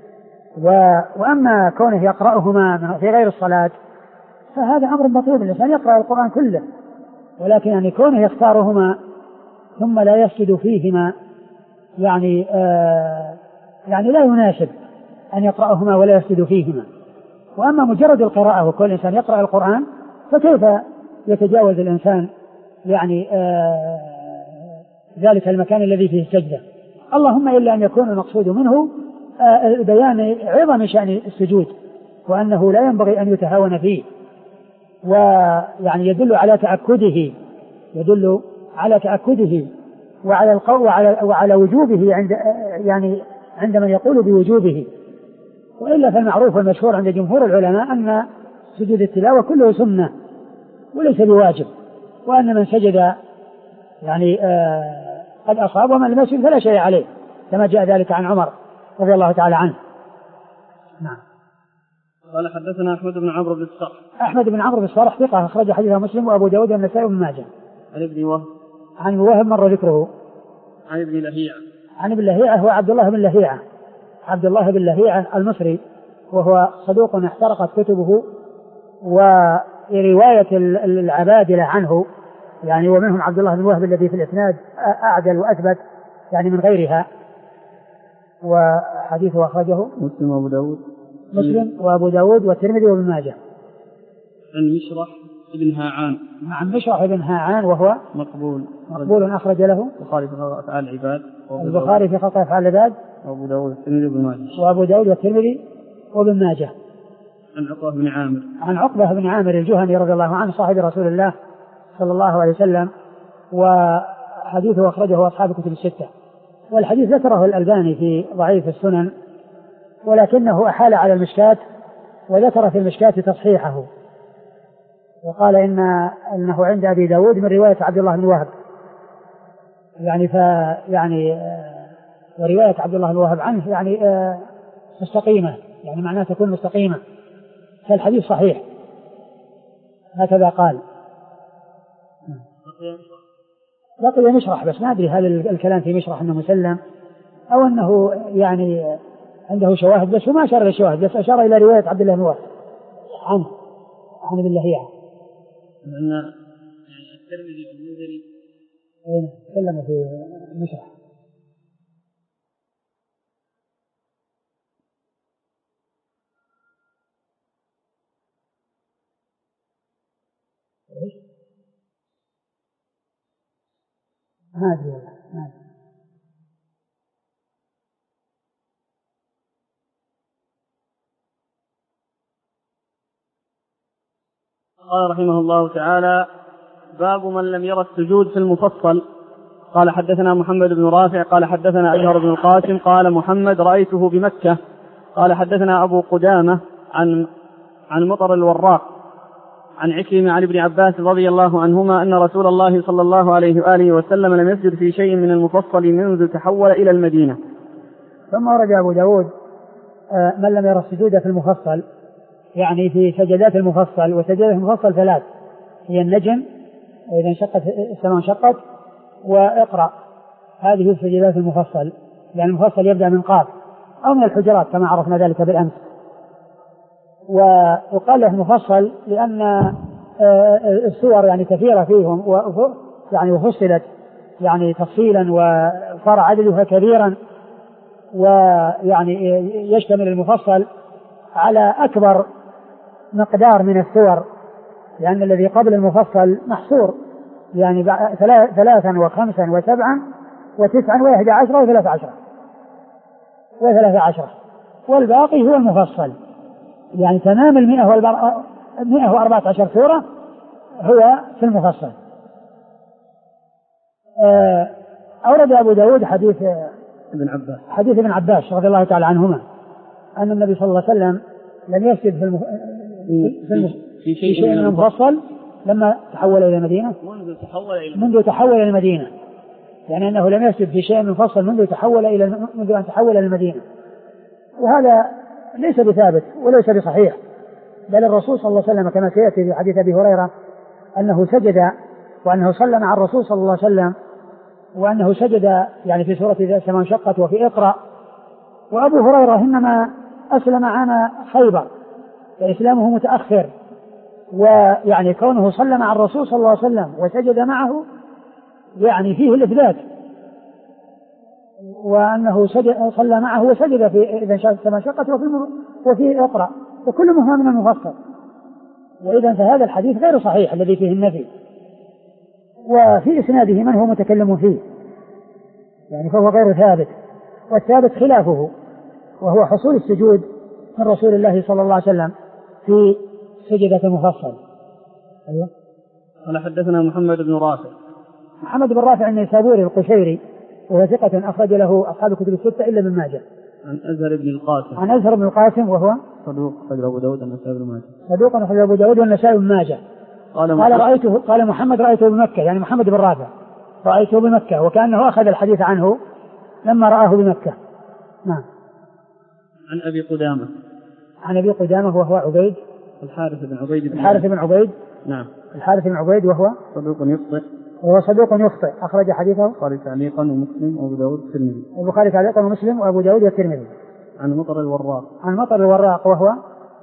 وأما كونه يقرأهما في غير الصلاة فهذا أمر مطلوب، الإنسان يقرأ القرآن كله، ولكن يعني كونه يختارهما ثم لا يسجد فيهما يعني آه يعني لا يناسب أن يقرأهما ولا يسجد فيهما. وأما مجرد القراءة وكل إنسان يقرأ القرآن فكيف يتجاوز الإنسان يعني آه ذلك المكان الذي فيه السجدة؟ اللهم إلا أن يكون المقصود منه آه بيان عظم شأن السجود وأنه لا ينبغي أن يتهاون فيه، ويعني يدل على تأكده يدل على تأكده وعلى القول وعلى, وعلى وجوبه عند يعني عند من يقول بوجوبه. وإلا فالمعروف والمشهور عند جمهور العلماء أن سجود التلاوة كله سنة وليس بواجب، وأن من سجد يعني آه قد أصاب ومن لم يسجد فلا شيء عليه، كما جاء ذلك عن عمر رضي الله تعالى عنه. نعم. قال حدثنا أحمد بن عمرو بن الصرح. أحمد بن عمرو بن الصرح ثقة أخرج حديثه مسلم وأبو داود والنسائي وابن ماجه. عن ابن وهب. عن وهب مر ذكره. عن ابن لهيعة. عن ابن لهيعة هو عبد الله بن لهيعة عبد الله بن لهيعة المصري، وهو صدوق احترقت كتبه، ورواية العبادلة عنه يعني ومنهم عبد الله بن وهب الذي في الإسناد أعدل وأثبت يعني من غيرها، وحديثه أخرجه مسلم وأبو داود مسلم وأبو داود والترمذي وابن ماجه. عن مشرح بن هاعان. عن مشرح بن هاعان وهو مقبول مقبول أخرج له البخاري في خلق أفعال العباد البخاري في خلق أفعال العباد وأبو داود والترمذي وابن ماجه وأبو داود والترمذي وابن ماجه. عن عقبة بن عامر. عن عقبة بن عامر الجهني رضي الله عنه صاحب رسول الله صلى الله عليه وسلم، وحديثه أخرجه أصحاب كتب الستة، والحديث ذكره الألباني في ضعيف السنن، ولكنه أحال على المشكاة وذكر في المشكاة تصحيحه، وقال إن أنه عند أبي داود من رواية عبد الله بن وهب، يعني ف يعني ورواية عبد الله بن وهب عنه يعني مستقيمة، يعني معناه تكون مستقيمة، فالحديث صحيح هكذا قال. بقي مشرح بس ما أدري هل الكلام في مشرح أنه مسلم أو أنه يعني عنده شواهد، بس هو ما أشار إلى الشواهد، بس أشار إلى رواية عبد الله بن وهب عنه عن ابن لهيعة. لأن الترمذي والمنذري تكلموا في مشرح. ما أدري والله ما أدري. قال رحمه الله تعالى: باب من لم يرى السجود في المفصل. قال حدثنا محمد بن رافع قال حدثنا أزهر بن القاسم قال محمد رأيته بمكة. قال حدثنا أبو قدامة عن عن مطر الوراق عن عكرمة عن ابن عباس رضي الله عنهما أن رسول الله صلى الله عليه وآله وسلم لم يسجد في شيء من المفصل منذ تحول إلى المدينة. ثم ورد أبو داود من لم يرى السجود في المفصل، يعني في سجدات المفصل، وسجدات المفصل ثلاث، هي النجم وإذا انشقت السماء انشقت واقرأ، هذه سجدات المفصل، يعني المفصل يبدأ من قاف أو من الحجرات كما عرفنا ذلك بالأمس. وقال له مفصل لأن السور يعني كثيرة فيهم يعني وفصلت يعني تفصيلا وصار عددها كبيرا، ويعني يشتمل المفصل على أكبر مقدار من السور، لأن الذي قبل المفصل محصور يعني ثلاثا وخمسا وسبعا وتسعا وإحدى عشرة وثلاث عشرة، وثلاث عشرة، والباقي هو المفصل، يعني تمام المئة مئة وأربعة عشر سورة هو في المفصل. أورد أبو داود حديث ابن عباس حديث ابن عباس رضي الله تعالى عنهما أن النبي صلى الله عليه وسلم لم يسجد في, المف... في, المف... في شيء من المفصل لما تحول إلى المدينة منذ تحول إلى منذ تحول إلى المدينة، يعني أنه لم يسجد في شيء من المفصل منذ تحول إلى منذ أن تحول إلى المدينة، وهذا ليس بثابت وليس بصحيح، بل الرسول صلى الله عليه وسلم كما سيأتي في حديث أبي هريرة أنه سجد وأنه صلى مع الرسول صلى الله عليه وسلم، وأنه سجد يعني في سورة إذا السماء انشقت وفي اقرأ. وأبو هريرة إنما أسلم عام خيبر، فإسلامه متأخر، ويعني كونه صلى مع الرسول صلى الله عليه وسلم وسجد معه يعني فيه الإثبات، وأنه سجد صلى معه وسجد في إذا السماء انشقت وفي وفي اقرأ، وكل مهما من المفصل. وإذا فهذا الحديث غير صحيح الذي فيه النفي، وفي إسناده من هو متكلم فيه، يعني فهو غير ثابت، والثابت خلافه، وهو حصول السجود من رسول الله صلى الله عليه وسلم في سجدة المفصل. أيوة. قال حدثنا محمد بن رافع محمد بن رافع النيسابوري القشيري، وهو ثقة أخرج له أصحاب الكتب الستة إلا من ماجه. عن أزهر بن القاسم عن أزهر بن القاسم وهو صدوق أخرج أبو داود والنسائي بن ماجه صدوق أخرج أبو داود والنسائي بن ماجه. قال, قال رأيته قال محمد رأيته بمكة، يعني محمد بن رافع رأيته بمكة، وكأنه أخذ الحديث عنه لما رآه بمكة. نعم. عن أبي قدامة عن أبي قدامة وهو عبيد الحارث بن عبيد بن الحارث بن عبيد نعم الحارث بن عبيد وهو صدوق يخطئ وهو صدوق يخطئ أخرج حديثه البخاري تعليقا ومسلم وأبو داود والترمذي البخاري تعليقا ومسلم وأبو داود والترمذي. عن مطر الوراق عن مطر الوراق وهو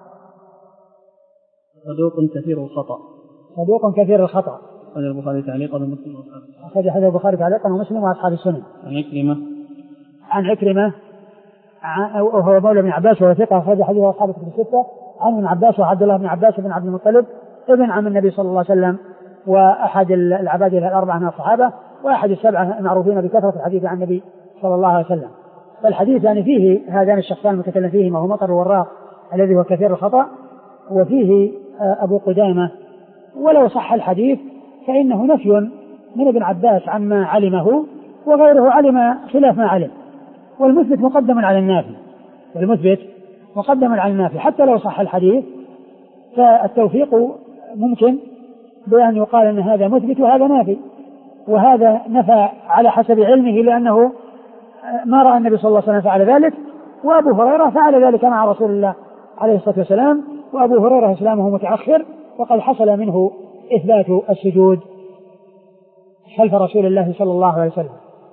صدوق كثير الخطأ صدوق كثير الخطأ أخرج البخاري تعليقا ومسلم أخرج حديث البخاري تعليقا ومسلم وأصحاب السنن. عن عكرمة عن عكرمة وهو مولى بن عباس وهو ثقة أخرج حديث أصحاب الكتب الستة عن ابن عباس وعبد الله بن عباس بن عبد المطلب ابن عم النبي صلى الله عليه وسلم، وأحد العباد الأربعة من الصحابة، وأحد السبعة المعروفين بكثرة الحديث عن النبي صلى الله عليه وسلم. فالحديث يعني فيه هذان الشخصان المتكلم فيهما هو مطر الوراق الذي هو كثير الخطأ، وفيه أبو قدامة. ولو صح الحديث فإنه نفي من ابن عباس عما علمه، وغيره علم خلاف ما علم، والمثبت مقدم على النافي والمثبت مقدم على النافي. حتى لو صح الحديث فالتوفيق ممكن بأن يقال أن هذا مثبت وهذا نافي، وهذا نفى على حسب علمه لأنه ما رأى النبي صلى الله عليه وسلم فعل ذلك، وأبو هريرة فعل ذلك مع رسول الله عليه الصلاة والسلام، وأبو هريرة إسلامه متأخر وقد حصل منه إثبات السجود خلف رسول الله صلى الله عليه وسلم.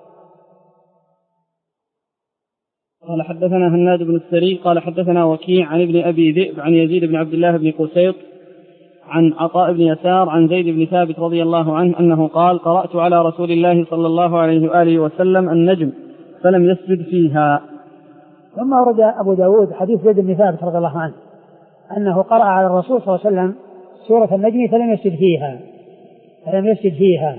قال حدثنا هناد بن السري قال حدثنا وكيع عن ابن أبي ذئب عن يزيد بن عبد الله بن قسيط عن عطاء بن يسار عن زيد بن ثابت رضي الله عنه أنه قال قرأت على رسول الله صلى الله عليه وآله وسلم النجم فلم يسجد فيها. ثم ورد أبو داود حديث زيد بن ثابت رضي الله عنه أنه قرأ على الرسول صلى الله عليه وسلم سورة النجم فلم يسجد فيها فلم يسجد فيها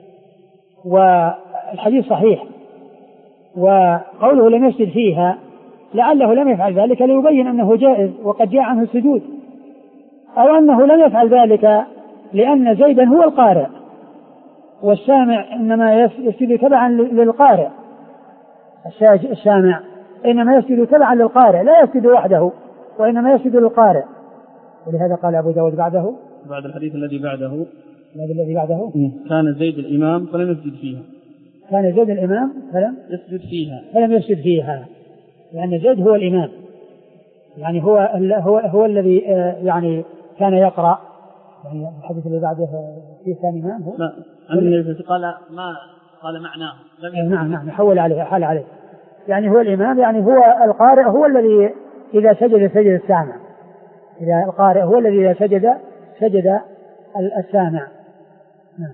والحديث صحيح، وقوله لم يسجد فيها لعله لم يفعل ذلك ليبين أنه جائز وقد جاء عنه السجود، أو أنه لم يفعل ذلك لأن زيدا هو القارئ والسامع إنما يسجد تبعا للقارئ، السامع إنما يسجد تبعا للقارئ لا يسجد وحده وإنما يسجد للقارئ. ولهذا قال أبو داود بعده بعد الحديث الذي بعده الذي بعده كان زيد الإمام فلم يسجد فيها كان زيد الإمام فلم يسجد فيها فلم يسجد فيها لأن زيد هو الإمام، يعني هو هو هو الذي يعني كان يقرأ، يعني الحديث اللي بعده في ثاني إمام هو لا عن النبي قال ما قال معناه لم نعم نعم حول عليه حال عليه يعني هو الإمام، يعني هو القارئ هو الذي إذا سجد سجد السامع، إذا القارئ هو الذي إذا سجد سجد السامع. نعم.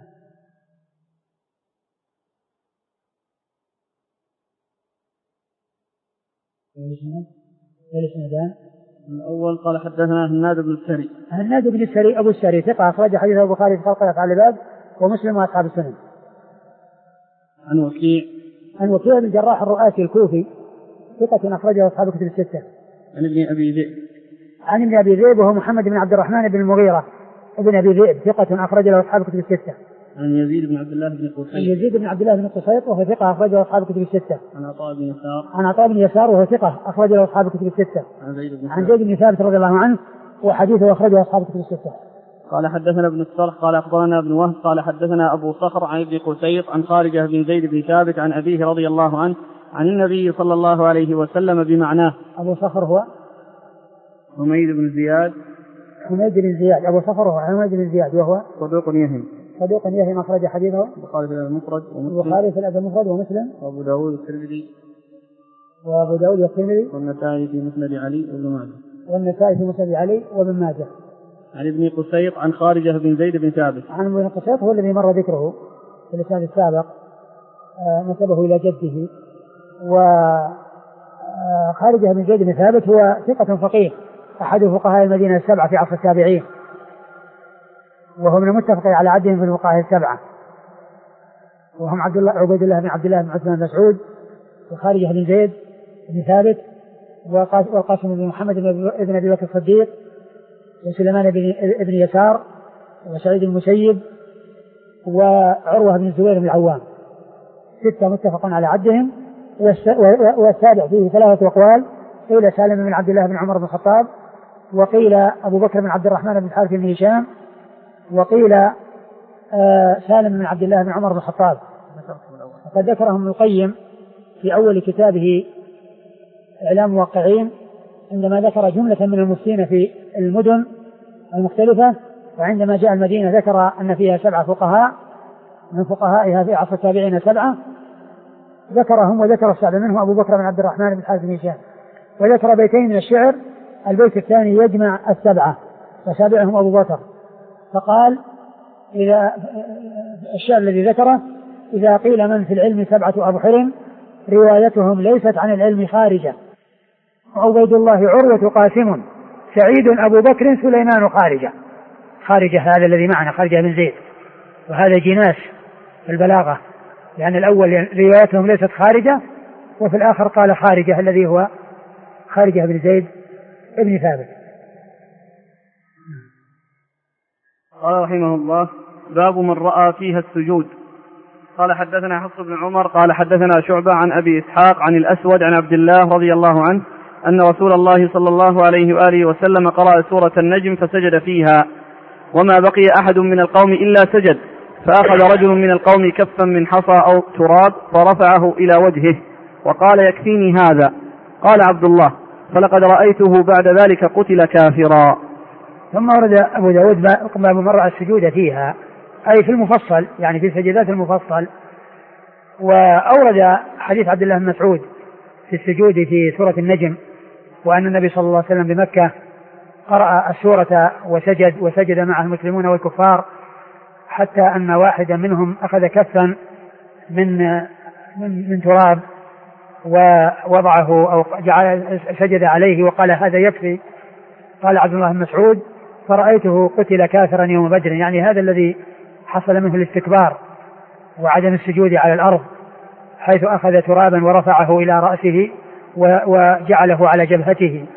الأول قال حدثنا هناد بن السري هناد بن السري أبو السري ثقة أخرج حديث البخاري في خلق أفعال العباد ومسلم وأصحاب السنن. عن وكيع عن وكيع بن الجراح الرؤاسي الكوفي ثقة أخرجه أصحاب الكتب الستة. عن ابن أبي ذئب عن ابن أبي ذئب وهو محمد بن عبد الرحمن بن المغيرة ابن أبي ذئب ثقة أخرج له أصحاب الكتب الستة. عن يزيد بن عبد الله بن قصيط. عن يزيد بن عبد الله بن قصيط وهو ثقة أخرج له أصحاب الكتب الستة. عن عطاء بن يسار. عن عطاء بن يسار وهو ثقة أخرج له أصحاب الكتب الستة. عن زيد بن عن زيد بن ثابت رضي الله عنه وحديثه أخرجه أصحاب الكتب الستة. قال حدثنا ابن الصرح قال أخبرنا ابن وهب قال حدثنا أبو صخر عن ابن قسيط عن خارجة بن زيد بن ثابت عن أبيه رضي الله عنه عن النبي صلى الله عليه وسلم بمعناه. أبو صخر هو حميد بن زياد. حميد بن زياد أبو صخر هو حميد بن زياد وهو صدوق يهم. صدوق يهم أخرج حديثه البخاري في المفرد ومسلم. البخاري في الأدب المفرد ومسلم. وأبو داود والترمذي. وأبو داود والترمذي. والنسائي في مسند علي وابن ماجه. والنسائي في مسند علي وابن ماجه. عن ابن قسيط عن خارجة بن زيد بن ثابت. عن ابن قسيط هو الذي مر ذكره في الإسناد السابق آه نسبه إلى جده. وخارجة بن زيد بن ثابت هو ثقة فقيه أحد فقهاء المدينة السبعة في عصر التابعين وهو من المتفق على عدهم في الفقهاء السبعة وهم عبد الله عبيد الله بن عبد الله بن عثمان بن مسعود وخارجة بن زيد بن ثابت والقاسم بن محمد بن أبي بكر الصديق وسليمان بن يسار وسعيد بن المسيب وعروة بن الزبير بن العوام ستة متفق على عدهم. والسابع فيه ثلاثة أقوال قيل سالم بن عبد الله بن عمر بن الخطاب وقيل أبو بكر بن عبد الرحمن بن الحارث بن هشام وقيل آه سالم بن عبد الله بن عمر بن الخطاب. وقد ذكرهم ابن القيم في أول كتابه إعلام الموقعين عندما ذكر جملة من المفتين في المدن المختلفة وعندما جاء المدينة ذكر أن فيها سبعة فقهاء من فقهائها في عصر التابعين سبعة ذكرهم وذكر السابع منهم أبو بكر بن عبد الرحمن بن الحارث بن هشام وذكر بيتين من الشعر البيت الثاني يجمع السبعة وسابعهم أبو بكر فقال إذا الشعر الذي ذكره إذا قيل من في العلم سبعة أبحر روايتهم ليست عن العلم خارجة عبيد الله عروة قاسم سعيد أبو بكر سليمان خارجة. خارجة هذا الذي معنا خارجة بن زيد وهذا جناس في البلاغة لأن الأول روايتهم ليست خارجة وفي الآخر قال خارجة الذي هو خارجة بن زيد ابن ثابت. قال رحمه الله باب من رأى فيها السجود. قال حدثنا حفص بن عمر قال حدثنا شعبة عن أبي إسحاق عن الأسود عن عبد الله رضي الله عنه أن رسول الله صلى الله عليه وآله وسلم قرأ سورة النجم فسجد فيها وما بقي أحد من القوم إلا سجد فأخذ رجل من القوم كفا من حصى أو تراب فرفعه إلى وجهه وقال يكفيني هذا. قال عبد الله فلقد رأيته بعد ذلك قتل كافرا. ثم ورد أبو داود باب من رأى السجود فيها أي في المفصل يعني في سجدات المفصل وأورد حديث عبد الله بن مسعود في السجود في سورة النجم وأن النبي صلى الله عليه وسلم بمكة قرأ السورة وسجد وسجد معه المسلمون والكفار حتى أن واحدا منهم أخذ كفا من من, من تراب ووضعه أو جعل سجد عليه وقال هذا يكفي. قال عبد الله بن مسعود فرأيته قتل كافرا يوم بدر يعني هذا الذي حصل منه الاستكبار وعدم السجود على الأرض حيث أخذ ترابا ورفعه إلى رأسه وجعله على جبهته.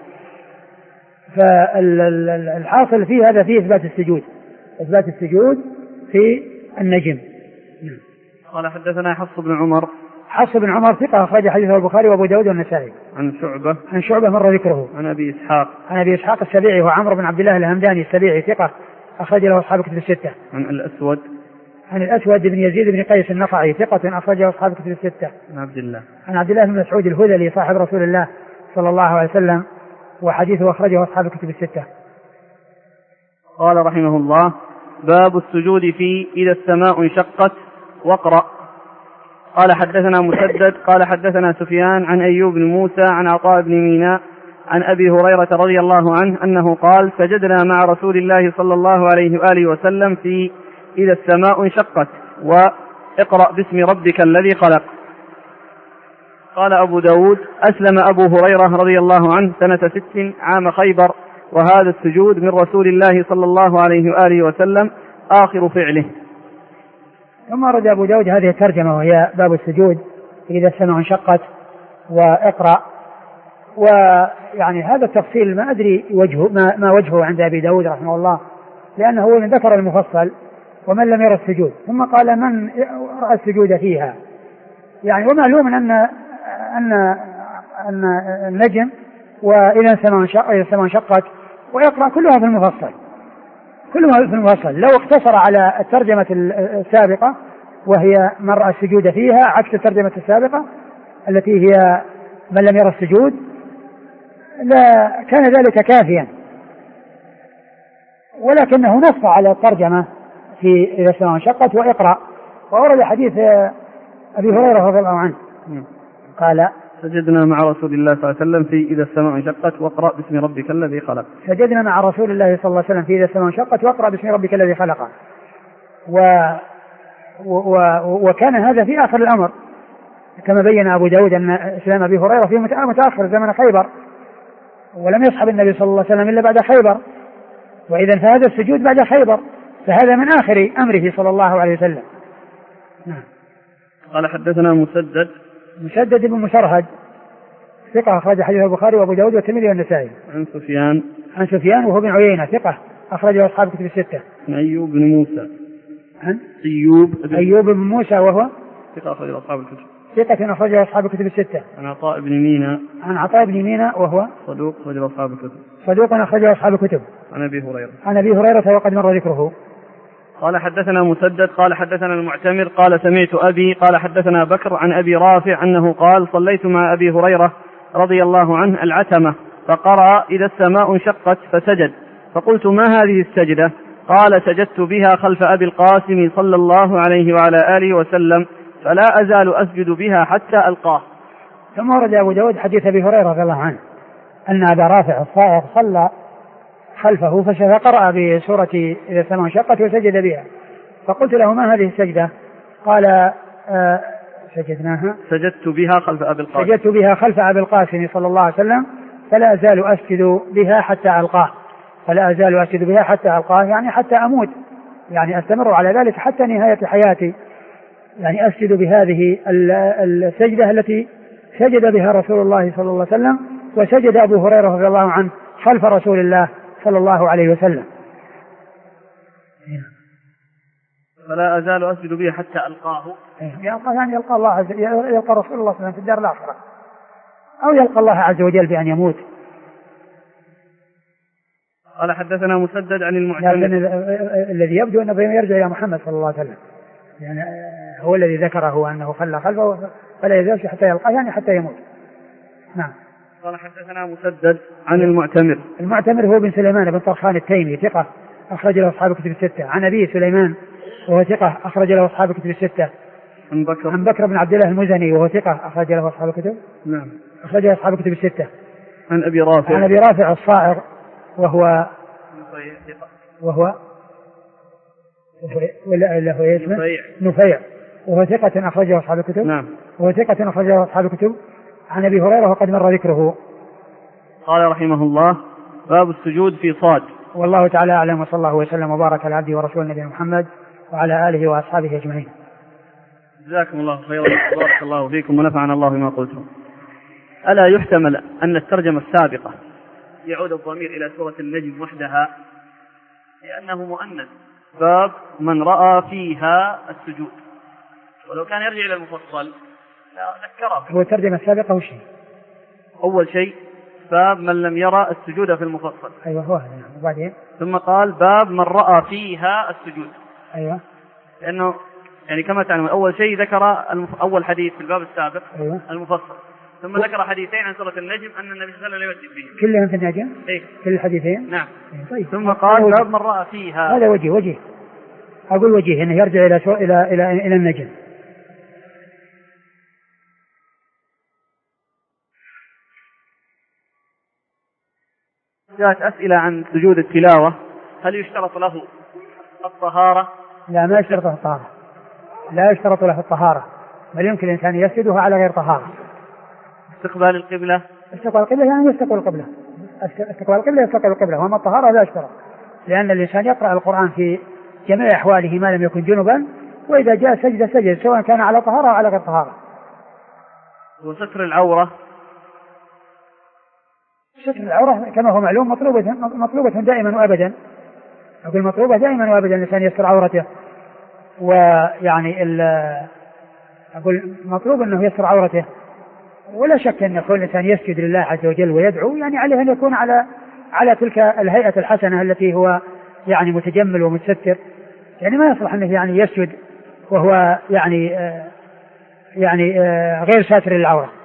فالحاصل فيه هذا فيه إثبات السجود إثبات السجود في النجم. قال حدثنا حفص بن عمر حفص بن عمر ثقة أخرج حديثه البخاري وأبو داود والنسائي. عن شعبة عن شعبة مر ذكره. عن أبي إسحاق عن أبي إسحاق السبيعي وعمرو بن عبد الله الهمداني السبيعي ثقة أخرج له أصحاب كتب الستة. عن الأسود عن الأسود بن يزيد بن قيس النخعي ثقة أخرجه أصحاب كتب الستة. عن عبد الله عن عبد الله بن مسعود الهذلي صاحب رسول الله صلى الله عليه وسلم وحديثه أخرجه أصحاب كتب الستة. قال رحمه الله باب السجود في إذا السماء انشقت واقرأ. قال حدثنا مسدد قال حدثنا سفيان عن أيوب بن موسى عن عطاء بن ميناء عن أبي هريرة رضي الله عنه أنه قال سجدنا مع رسول الله صلى الله عليه وآله وسلم في إذا السماء انشقت واقرأ باسم ربك الذي خلق. قال أبو داود أسلم أبو هريرة رضي الله عنه سنة ست عام خيبر وهذا السجود من رسول الله صلى الله عليه وآله وسلم آخر فعله. ثم رد أبو داود هذه الترجمة وهي باب السجود إذا السماء انشقت واقرأ ويعني هذا التفصيل ما أدري وجهه ما, ما وجهه عند أبي داود رحمه الله، لأنه هو من ذكر المفصل ومن لم يرى السجود، ثم قال من رأى السجود فيها. يعني ومعلوم أن أن أن النجم وإذا السماء انشقت ويقرأ كلها في المفصل، كلها في المفصل. لو اقتصر على الترجمة السابقة وهي من رأى السجود فيها عكس الترجمة السابقة التي هي من لم يرى السجود لا كان ذلك كافيا، ولكنه نص على الترجمة في إذا السماء انشقت وإقرأ. وورد حديث أبي هريرة رضي الله عنه قال سجدنا مع رسول الله صلى الله عليه وسلم في إذا السماء انشقت واقرأ باسم ربك الذي خلق. سجدنا مع رسول الله صلى الله عليه وسلم في إذا السماء انشقت واقرأ باسم ربك الذي خلق. و... و... وكان هذا في آخر الأمر، كما بين أبو داود أن إسلام أبي هريرة في متأخر زمن خيبر، ولم يصحب النبي صلى الله عليه وسلم إلا بعد خيبر، وإذا فهذا السجود بعد خيبر، فهذا من آخر أمره صلى الله عليه وسلم. نعم. قال حدثنا مسدد مسدد بن مسرهد ثقة أخرج حديث البخاري وأبو داود والترمذي والنسائي. عن سفيان عن سفيان وهو بن عيينة ثقة أخرجه أصحاب الكتب الستة. عن أيوب بن موسى عن أيوب بن أيوب بن موسى وهو ثقة أخرجه أصحاب الكتب ثقة أخرجه أصحاب الكتب الستة. عن عطاء بن مينا عن عطاء بن مينا وهو صدوق أخرجه أصحاب الكتب صدوق أخرجه أصحاب الكتب. عن أبي هريرة عن أبي هريرة وقد مر ذكره. قال حدثنا مسدد قال حدثنا المعتمر قال سمعت أبي قال حدثنا بكر عن أبي رافع أنه قال صليت مع أبي هريرة رضي الله عنه العتمة فقرأ إذا السماء انشقت فسجد، فقلت ما هذه السجدة؟ قال سجدت بها خلف أبي القاسم صلى الله عليه وعلى آله وسلم فلا أزال أسجد بها حتى ألقاه. ثم ورد أبو داود حديث أبي هريرة رضي الله عنه أن أبا رافع الصائغ صلى خلفه فقرأ بسورة إذا السماء انشقت وسجد بها، فقلت له ما هذه السجدة؟ قال آه سجدناها سجدت بها خلف أبي القاسم سجدت بها خلف أبي القاسم صلى الله عليه وسلم فلا أزال أسجد بها حتى ألقاه. فلا أزال أسجد بها حتى ألقاه يعني حتى أموت، يعني أستمر على ذلك حتى نهاية حياتي، يعني أسجد بهذه السجدة التي سجد بها رسول الله صلى الله عليه وسلم وسجد أبو هريرة رضي الله عنه خلف رسول الله صلى الله عليه وسلم. فلا أزال أسجد به حتى ألقاه، يلقى يعني يلقى الله عز يلقى رسول الله صلى الله عليه وسلم في الدار الآخرة، أو يلقى الله عز وجل بأن يموت. قال حدثنا مسدد عن المعتمر الذي يبدو أنه يرجع إلى محمد صلى الله عليه وسلم، يعني هو الذي ذكره أنه خلى خلفه فلا يزال حتى يلقى يعني حتى يموت. نعم. قال حدثنا مسدد عن المعتمر المعتمر هو بن سليمان بن طرخان التيمي ثقة أخرج له أصحاب الكتب الستة. عن أبي سليمان وهو ثقة أخرج له أصحاب الكتب الستة. عن بكر عن بكر بن عبد الله المزني وهو ثقة أخرج له أصحاب الكتب نعم أخرج له أصحاب الكتب الستة. عن أبي رافع عن أبي رافع الصائغ وهو وهو ولا له اسمه نفيع وهو ثقة أخرجه أصحاب الكتب نعم وهو ثقة أخرجه أصحاب الكتب. عن أبي هريرة وقد مر ذكره. قال رحمه الله باب السجود في صاد. والله تعالى أعلم، وصلى الله وسلم وبارك على عبده ورسوله نبينا محمد وعلى آله وأصحابه أجمعين. جزاكم الله خيرا وبارك الله فيكم ونفعنا الله بما قلتم. ألا يحتمل أن الترجمة السابقة يعود الضمير إلى سورة النجم وحدها لأنه مؤنث، باب من رأى فيها السجود، ولو كان يرجع إلى المفصل ذكره. هو الترجمة السابقة وش أول شيء باب من لم يرى السجود في المفصل. أيوة هو هذا. وبعدين ثم قال باب من رأى فيها السجود. أيوة. لأنه يعني كما تعلم أول شيء ذكر المف... أول حديث في الباب السابق أيوة. المفصل، ثم و... ذكر حديثين عن سورة النجم أن النبي صلى الله عليه وسلم يسجد فيهم كلهم في النجم. إيه؟ كل الحديثين. نعم. إيه طيب. ثم قال باب من رأى فيها. هذا وجه وجه أقول وجه إنه يرجع إلى سو... إلى إلى إلى النجم. جاءت أسئلة عن سجود التلاوة، هل يشترط له الطهارة؟ لا ما يشترط له الطهارة، لا يشترط له الطهارة، بل يمكن الإنسان يسجدها على غير طهارة. استقبال القبلة استقبال القبلة يعني يستقبل القبلة استقبال القبلة يستقبل القبلة، وأما الطهارة لا يشترط، لأن الإنسان يقرأ القرآن في جميع أحواله ما لم يكن جنبا، وإذا جاء سجد سجد سواء كان على طهارة أو على غير طهارة. وستر العورة ستر العورة كما هو معلوم مطلوبة مطلوبة دائما وأبدا. أقول مطلوبة دائما وأبدا الإنسان يستر عورته، ويعني أقول مطلوب أنه يستر عورته، ولا شك أن يكون الإنسان يسجد لله عز وجل ويدعو، يعني عليه أن يكون على على تلك الهيئة الحسنة التي هو يعني متجمل ومتستر. يعني ما يصلح أنه يعني يسجد وهو يعني آه يعني آه غير ساتر للعورة.